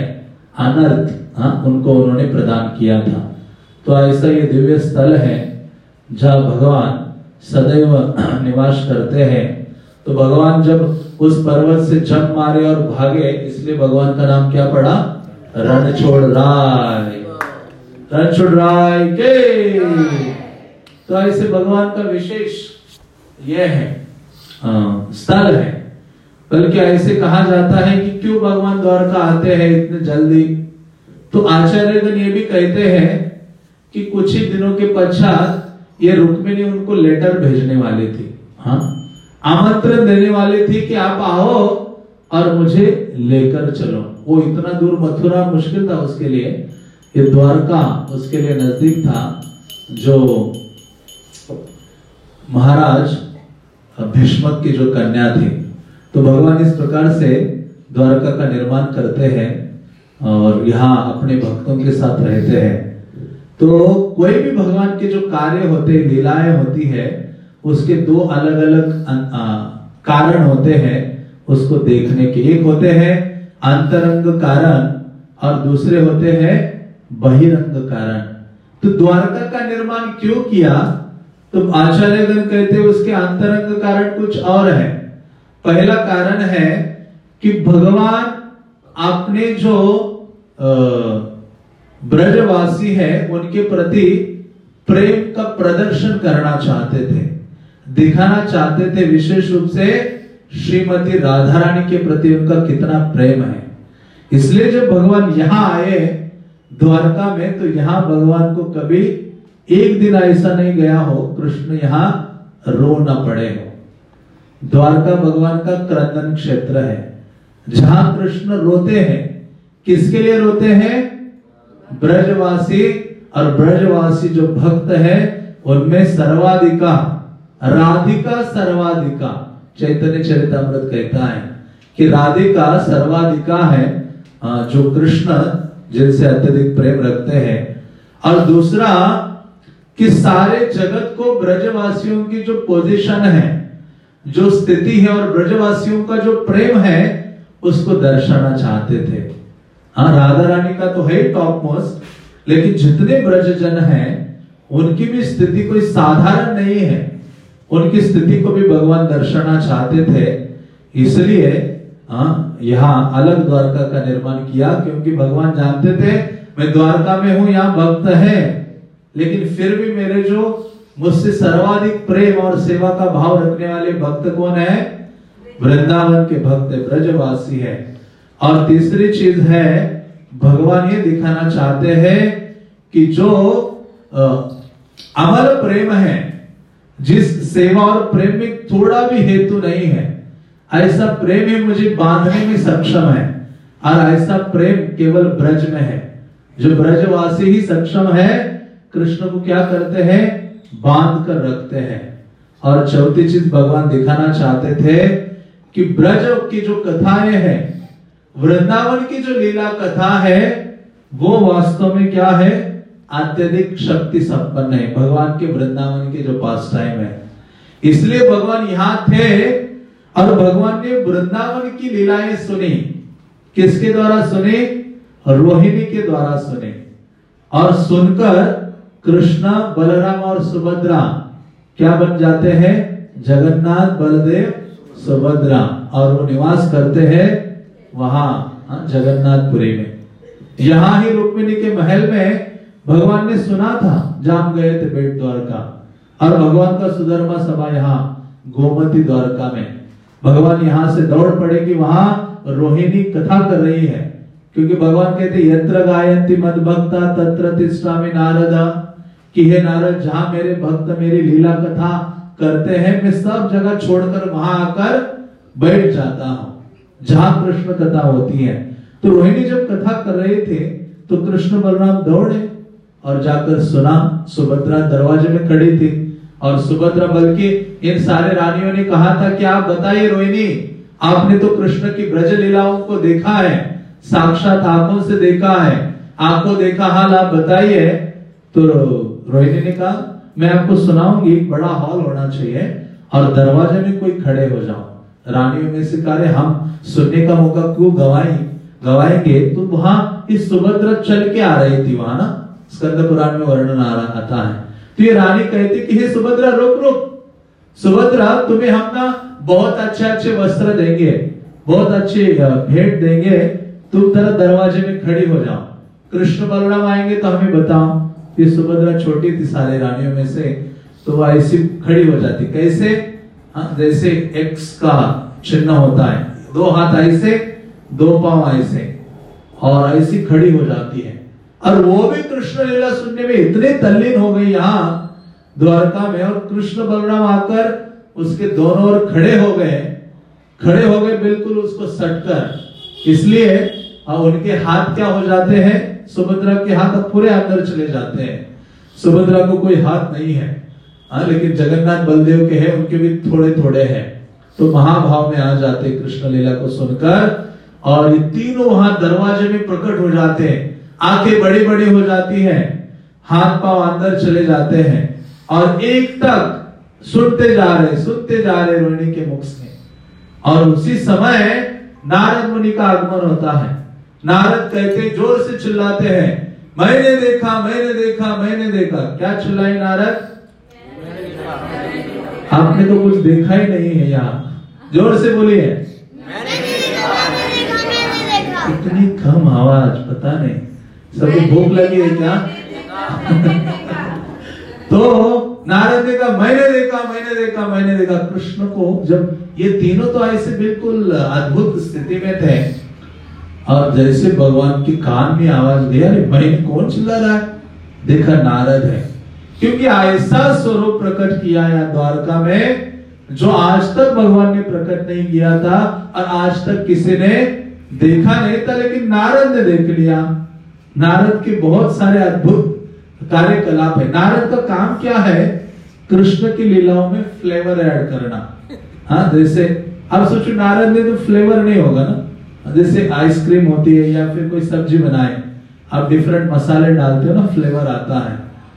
अनर्थ उनको उन्होंने प्रदान किया था। तो ऐसा ये दिव्य स्थल है जहाँ भगवान सदैव निवास करते हैं। तो भगवान जब उस पर्वत से जंप मारे और भागे, इसलिए भगवान का नाम क्या पड़ा? रणछोड़ राय। रणछोड़ राय के। तो ऐसे भगवान का विशेष यह है स्थल है। बल्कि ऐसे कहा जाता है कि क्यों भगवान द्वारका आते हैं इतने जल्दी। तो आचार्यगण ये भी कहते हैं कि कुछ ही दिनों के पश्चात ये रुक्मिणी उनको लेटर भेजने वाली थी, आमंत्रण देने वाली थी कि आप आओ और मुझे लेकर चलो। वो इतना दूर मथुरा मुश्किल था उसके लिए, ये द्वारका उसके लिए नजदीक था। जो महाराज भीष्मक की जो कन्या थी, तो भगवान इस प्रकार से द्वारका का निर्माण करते हैं और यहाँ अपने भक्तों के साथ रहते हैं। तो कोई भी भगवान के जो कार्य होते हैं, लीलाएं होती है, उसके दो अलग अलग कारण होते हैं उसको देखने के। एक होते हैं अंतरंग कारण और दूसरे होते हैं बहिरंग कारण। तो द्वारका का निर्माण क्यों किया? तो आचार्यगण कहते हैं उसके अंतरंग कारण कुछ और है। पहला कारण है कि भगवान अपने जो ब्रजवासी है उनके प्रति प्रेम का प्रदर्शन करना चाहते थे, दिखाना चाहते थे, विशेष रूप से श्रीमती राधा रानी के प्रति उनका कितना प्रेम है। इसलिए जब भगवान यहाँ आए द्वारका में, तो यहाँ भगवान को कभी एक दिन ऐसा नहीं गया हो कृष्ण यहाँ रो न पड़े हो। द्वारका भगवान का क्रंदन क्षेत्र है जहां कृष्ण रोते हैं। किसके लिए रोते हैं? ब्रजवासी, और ब्रजवासी जो भक्त है उनमें सर्वाधिका राधिका सर्वाधिका। चैतन्य चरितामृत कहता है कि राधिका सर्वाधिका है, जो कृष्ण जिनसे अत्यधिक प्रेम रखते हैं। और दूसरा कि सारे जगत को ब्रजवासियों की जो पोजीशन है, जो स्थिति है और ब्रजवासियों का जो प्रेम है उसको दर्शाना चाहते थे। राधा रानी का तो है टॉप मोस्ट, लेकिन जितने ब्रजजन हैं उनकी भी स्थिति कोई साधारण नहीं है। उनकी स्थिति को भी भगवान दर्शाना चाहते थे, इसलिए यहाँ अलग द्वारका का निर्माण किया। क्योंकि भगवान जानते थे मैं द्वारका में हूं, यहाँ भक्त है, लेकिन फिर भी मेरे जो मुझसे सर्वाधिक प्रेम और सेवा का भाव रखने वाले भक्त कौन है? वृंदावन के भक्त, ब्रजवासी है। और तीसरी चीज है, भगवान ये दिखाना चाहते हैं कि जो अमर प्रेम है, जिस सेवा और प्रेम में थोड़ा भी हेतु नहीं है, ऐसा प्रेम ही मुझे बांधने में सक्षम है। और ऐसा प्रेम केवल ब्रज में है। जो ब्रजवासी ही सक्षम है, कृष्ण को क्या करते हैं? बांध कर रखते हैं। और चौथी चीज भगवान दिखाना चाहते थे कि ब्रज की जो कथाएं हैं, वृंदावन की जो लीला कथा है, वो वास्तव में क्या है? अत्यधिक शक्ति संपन्न है। भगवान के वृंदावन के जो पास टाइम है, इसलिए भगवान यहाँ थे और भगवान ने वृंदावन की लीलाएं सुनी। किसके द्वारा सुनी? रोहिणी के द्वारा सुने। और सुनकर कृष्ण, बलराम और सुभद्रा क्या बन जाते हैं? जगन्नाथ, बलदेव, सुभद्रा। और वो निवास करते हैं वहां जगन्नाथपुरी में। यहां ही रुक्मिणी के महल में भगवान ने सुना था, जहां गए थे बेट द्वारका। और भगवान का सुधर्मा सभा यहाँ गोमती द्वारका में। भगवान यहाँ से दौड़ पड़े कि वहां रोहिणी कथा कर रही है। क्योंकि भगवान कहते यत्र गायन्ति मद भक्ता तत्र तिष्ठामि नारदा, कि हे नारद, जहां मेरे भक्त मेरी लीला कथा करते हैं, मैं सब जगह छोड़कर वहां आकर बैठ जाता हूं जहां कृष्ण कथा होती है। तो रोहिणी जब कथा कर रहे थे तो कृष्ण बलराम दौड़े और जाकर सुना। सुभद्रा दरवाजे में खड़ी थी और सुभद्रा, बल्कि इन सारे रानियों ने कहा था कि आप बताइए रोहिणी, आपने तो कृष्ण की ब्रज लीलाओं को देखा है, साक्षात आंखों से देखा है, आपको देखा हाल, आप बताइए। तो रोहिणी ने कहा मैं आपको सुनाऊंगी, बड़ा हॉल होना चाहिए और दरवाजे में कोई खड़े हो जाओ। रानियों में से कहा हम सुनने का मौका क्यों गवाएंगे, तो वहां ये सुभद्रा चल के आ रही थी वहां ना, स्कंद पुराण में वर्णन आता है। तो ये रानी कहती कि हे सुभद्रा रुक रुक, सुभद्रा तुम्हें हम ना बहुत अच्छे अच्छे वस्त्र देंगे, बहुत अच्छे भेंट देंगे, तुम तरह दरवाजे में खड़ी हो जाओ, कृष्ण बलराम आएंगे तो हमें बताओ। ये सुभद्रा छोटी थी सारे रानियों में से, तो वह ऐसी खड़ी हो जाती, कैसे? जैसे एक्स का चिन्ह होता है, दो हाथ ऐसे, दो पांव ऐसे, और ऐसी खड़ी हो जाती है। और वो भी कृष्ण लीला सुनने में इतने तल्लीन हो गई यहाँ द्वारका में, और कृष्ण बलराम आकर उसके दोनों ओर खड़े हो गए बिल्कुल उसको सटकर। इसलिए उनके हाथ क्या हो जाते हैं, सुभद्रा के हाथ पूरे अंदर चले जाते हैं। सुभद्रा को कोई हाथ नहीं है, लेकिन जगन्नाथ बलदेव के हैं, उनके भी थोड़े थोड़े हैं। तो महाभाव में आ जाते कृष्ण लीला को सुनकर, और ये तीनों वहां दरवाजे में प्रकट हो जाते हैं, आंखें बड़ी बड़ी हो जाती हैं, हाथ पांव अंदर चले जाते हैं, और एक तक सुनते जा रहे रोहिणी के मुख से। और उसी समय नारद मुनि का आगमन होता है। नारद कहते जोर से चिल्लाते हैं, मैंने देखा मैंने देखा मैंने देखा। क्या चिल्लाए नारद? आपने तो कुछ देखा ही नहीं है यहाँ, जोर से बोलिए। इतनी कम आवाज, पता नहीं सबको भूख लगी है क्या? तो नारद ने कहा मैंने देखा कृष्ण को। जब ये तीनों तो ऐसे बिल्कुल अद्भुत स्थिति में थे, और जैसे भगवान की कान में आवाज दी, अरे मैंने कौन चिल्ला रहा है? देखा नारद है, क्योंकि ऐसा स्वरूप प्रकट किया है द्वारका में जो आज तक भगवान ने प्रकट नहीं किया था, और आज तक किसी ने देखा नहीं था, लेकिन नारद ने देख लिया। नारद के बहुत सारे अद्भुत कार्यकलाप है। नारद का काम क्या है? कृष्ण की लीलाओं में फ्लेवर ऐड करना। हाँ, जैसे अब सोचो नारद ने तो फ्लेवर नहीं होगा ना, जैसे आइसक्रीम होती है या फिर कोई सब्जी बनाए, आप डिफरेंट मसाले डालते हो ना, फ्लेवर आता है।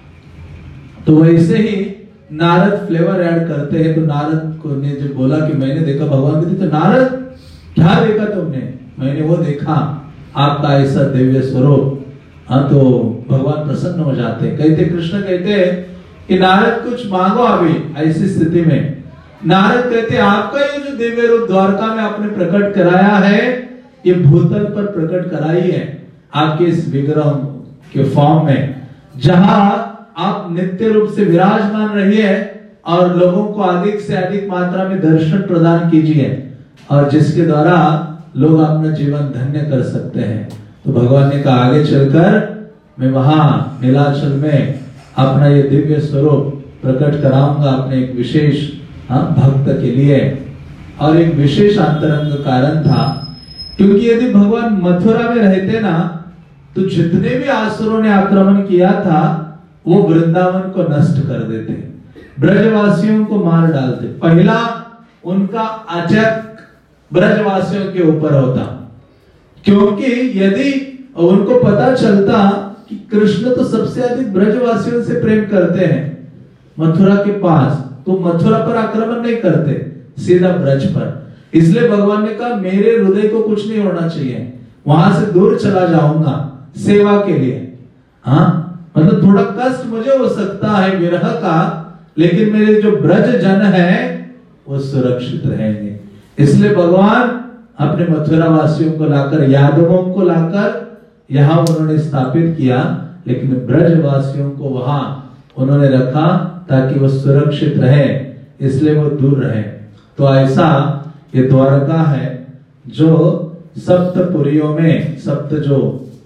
तो वैसे ही नारद फ्लेवर ऐड करते हैं। तो नारद को ने जब बोला कि मैंने देखा भगवान की, तो नारद क्या देखा तुमने? मैंने वो देखा आपका ऐसा दिव्य स्वरूप। हाँ, तो भगवान प्रसन्न हो जाते हैं। कहते कृष्ण कहते हैं कि नारद कुछ मांगो अभी। ऐसी स्थिति में नारद कहते आपका ये जो दिव्य रूप द्वारका में आपने प्रकट कराया है, ये भूतल पर प्रकट कराई है आपके इस विग्रह के फॉर्म में, जहां आप नित्य रूप से विराजमान रहिए और लोगों को अधिक से अधिक मात्रा में दर्शन प्रदान कीजिए, और जिसके द्वारा लोग अपना जीवन धन्य कर सकते हैं। तो भगवान ने कहा आगे चलकर मैं वहां नीलाचल में अपना ये दिव्य स्वरूप प्रकट कराऊंगा अपने एक विशेष भक्त के लिए। और एक विशेष अंतरंग कारण था, क्योंकि यदि भगवान मथुरा में रहते ना, तो जितने भी असुरों ने आक्रमण किया था वो वृंदावन को नष्ट कर देते, ब्रजवासियों को मार डालते। पहला उनका अटैक ब्रजवासियों के ऊपर होता, क्योंकि यदि उनको पता चलता कि कृष्ण तो सबसे अधिक ब्रजवासियों से प्रेम करते हैं मथुरा के पास, तो मथुरा पर आक्रमण नहीं करते, सीधा ब्रज पर। इसलिए भगवान ने कहा मेरे हृदय को कुछ नहीं होना चाहिए, वहां से दूर चला जाऊंगा सेवा के लिए। हाँ, मतलब थोड़ा कष्ट मुझे हो सकता है विरह का, लेकिन मेरे जो ब्रज जन है वो सुरक्षित रहेंगे। इसलिए भगवान अपने मथुरा वासियों को लाकर, यादवों को लाकर यहां उन्होंने स्थापित किया, लेकिन ब्रजवासियों को वहां उन्होंने रखा ताकि वो सुरक्षित रहे, इसलिए वो दूर रहे। तो ऐसा ये द्वारका है जो सप्तपुरियों में, सप्त जो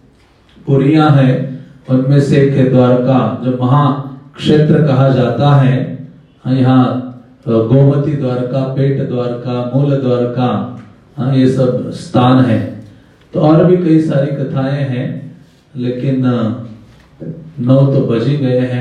पुरियां हैं उनमें से एक है द्वारका, जो महाक्षेत्र कहा जाता है। यहाँ गोमती द्वारका, पेट द्वारका, मूल द्वारका, ये सब स्थान है। तो और भी कई सारी कथाएं हैं, लेकिन 9 तो बज ही गए हैं।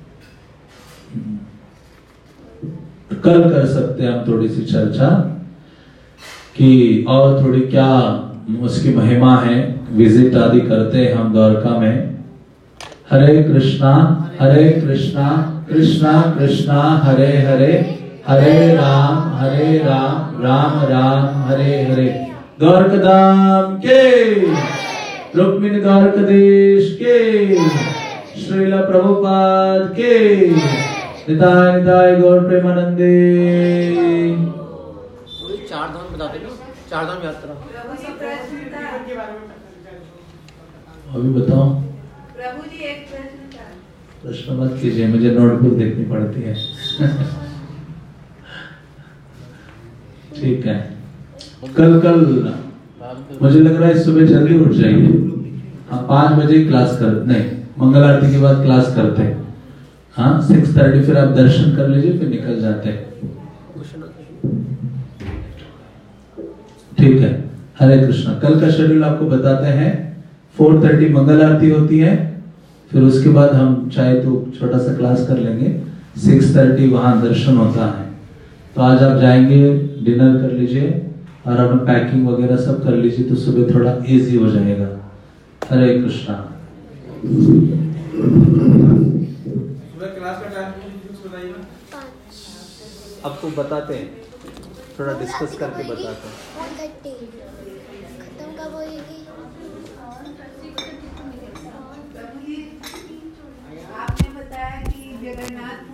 कल कर सकते हैं हम थोड़ी सी चर्चा कि और थोड़ी क्या उसकी महिमा है, विजिट आदि करते हैं हम द्वारका में। हरे कृष्णा कृष्णा कृष्णा हरे हरे, हरे राम राम राम हरे हरे। द्वारका धाम के रुक्मिणी द्वारकाधीश के, श्रीला प्रभुपाद के, निताय निताय गौर प्रेमानंदे। चार धाम बताते ना, चार धाम यात्रा। अभी बताओ। प्रभु जी एक प्रश्न था। प्रश्न मत कीजिए, मुझे नोटबुक देखनी पड़ती है। ठीक है, कल मुझे लग रहा है सुबह जल्दी उठ जाइए। हम 5 बजे क्लास नहीं, मंगल आरती के बाद क्लास करते हैं। हाँ 6:30 फिर आप दर्शन कर लीजिए, फिर निकल जाते हैं। ठीक है, हरे कृष्णा। कल का शेड्यूल आपको बताते हैं। 4:30 मंगल आरती होती है, फिर उसके बाद हम चाहे तो छोटा सा क्लास कर लेंगे। 6:30 वहां दर्शन होता है। तो आज आप जाएंगे, डिनर कर लीजिए और अपना पैकिंग वगैरह सब कर लीजिए, तो सुबह थोड़ा इजी हो जाएगा। हरे कृष्णा। सुबह क्लास का टाइम फिक्स बताइए ना। आपको बताते हैं, थोड़ा डिस्कस करके बताते हैं। खत्म कब होएगी? आपने बताया कि जगन्नाथ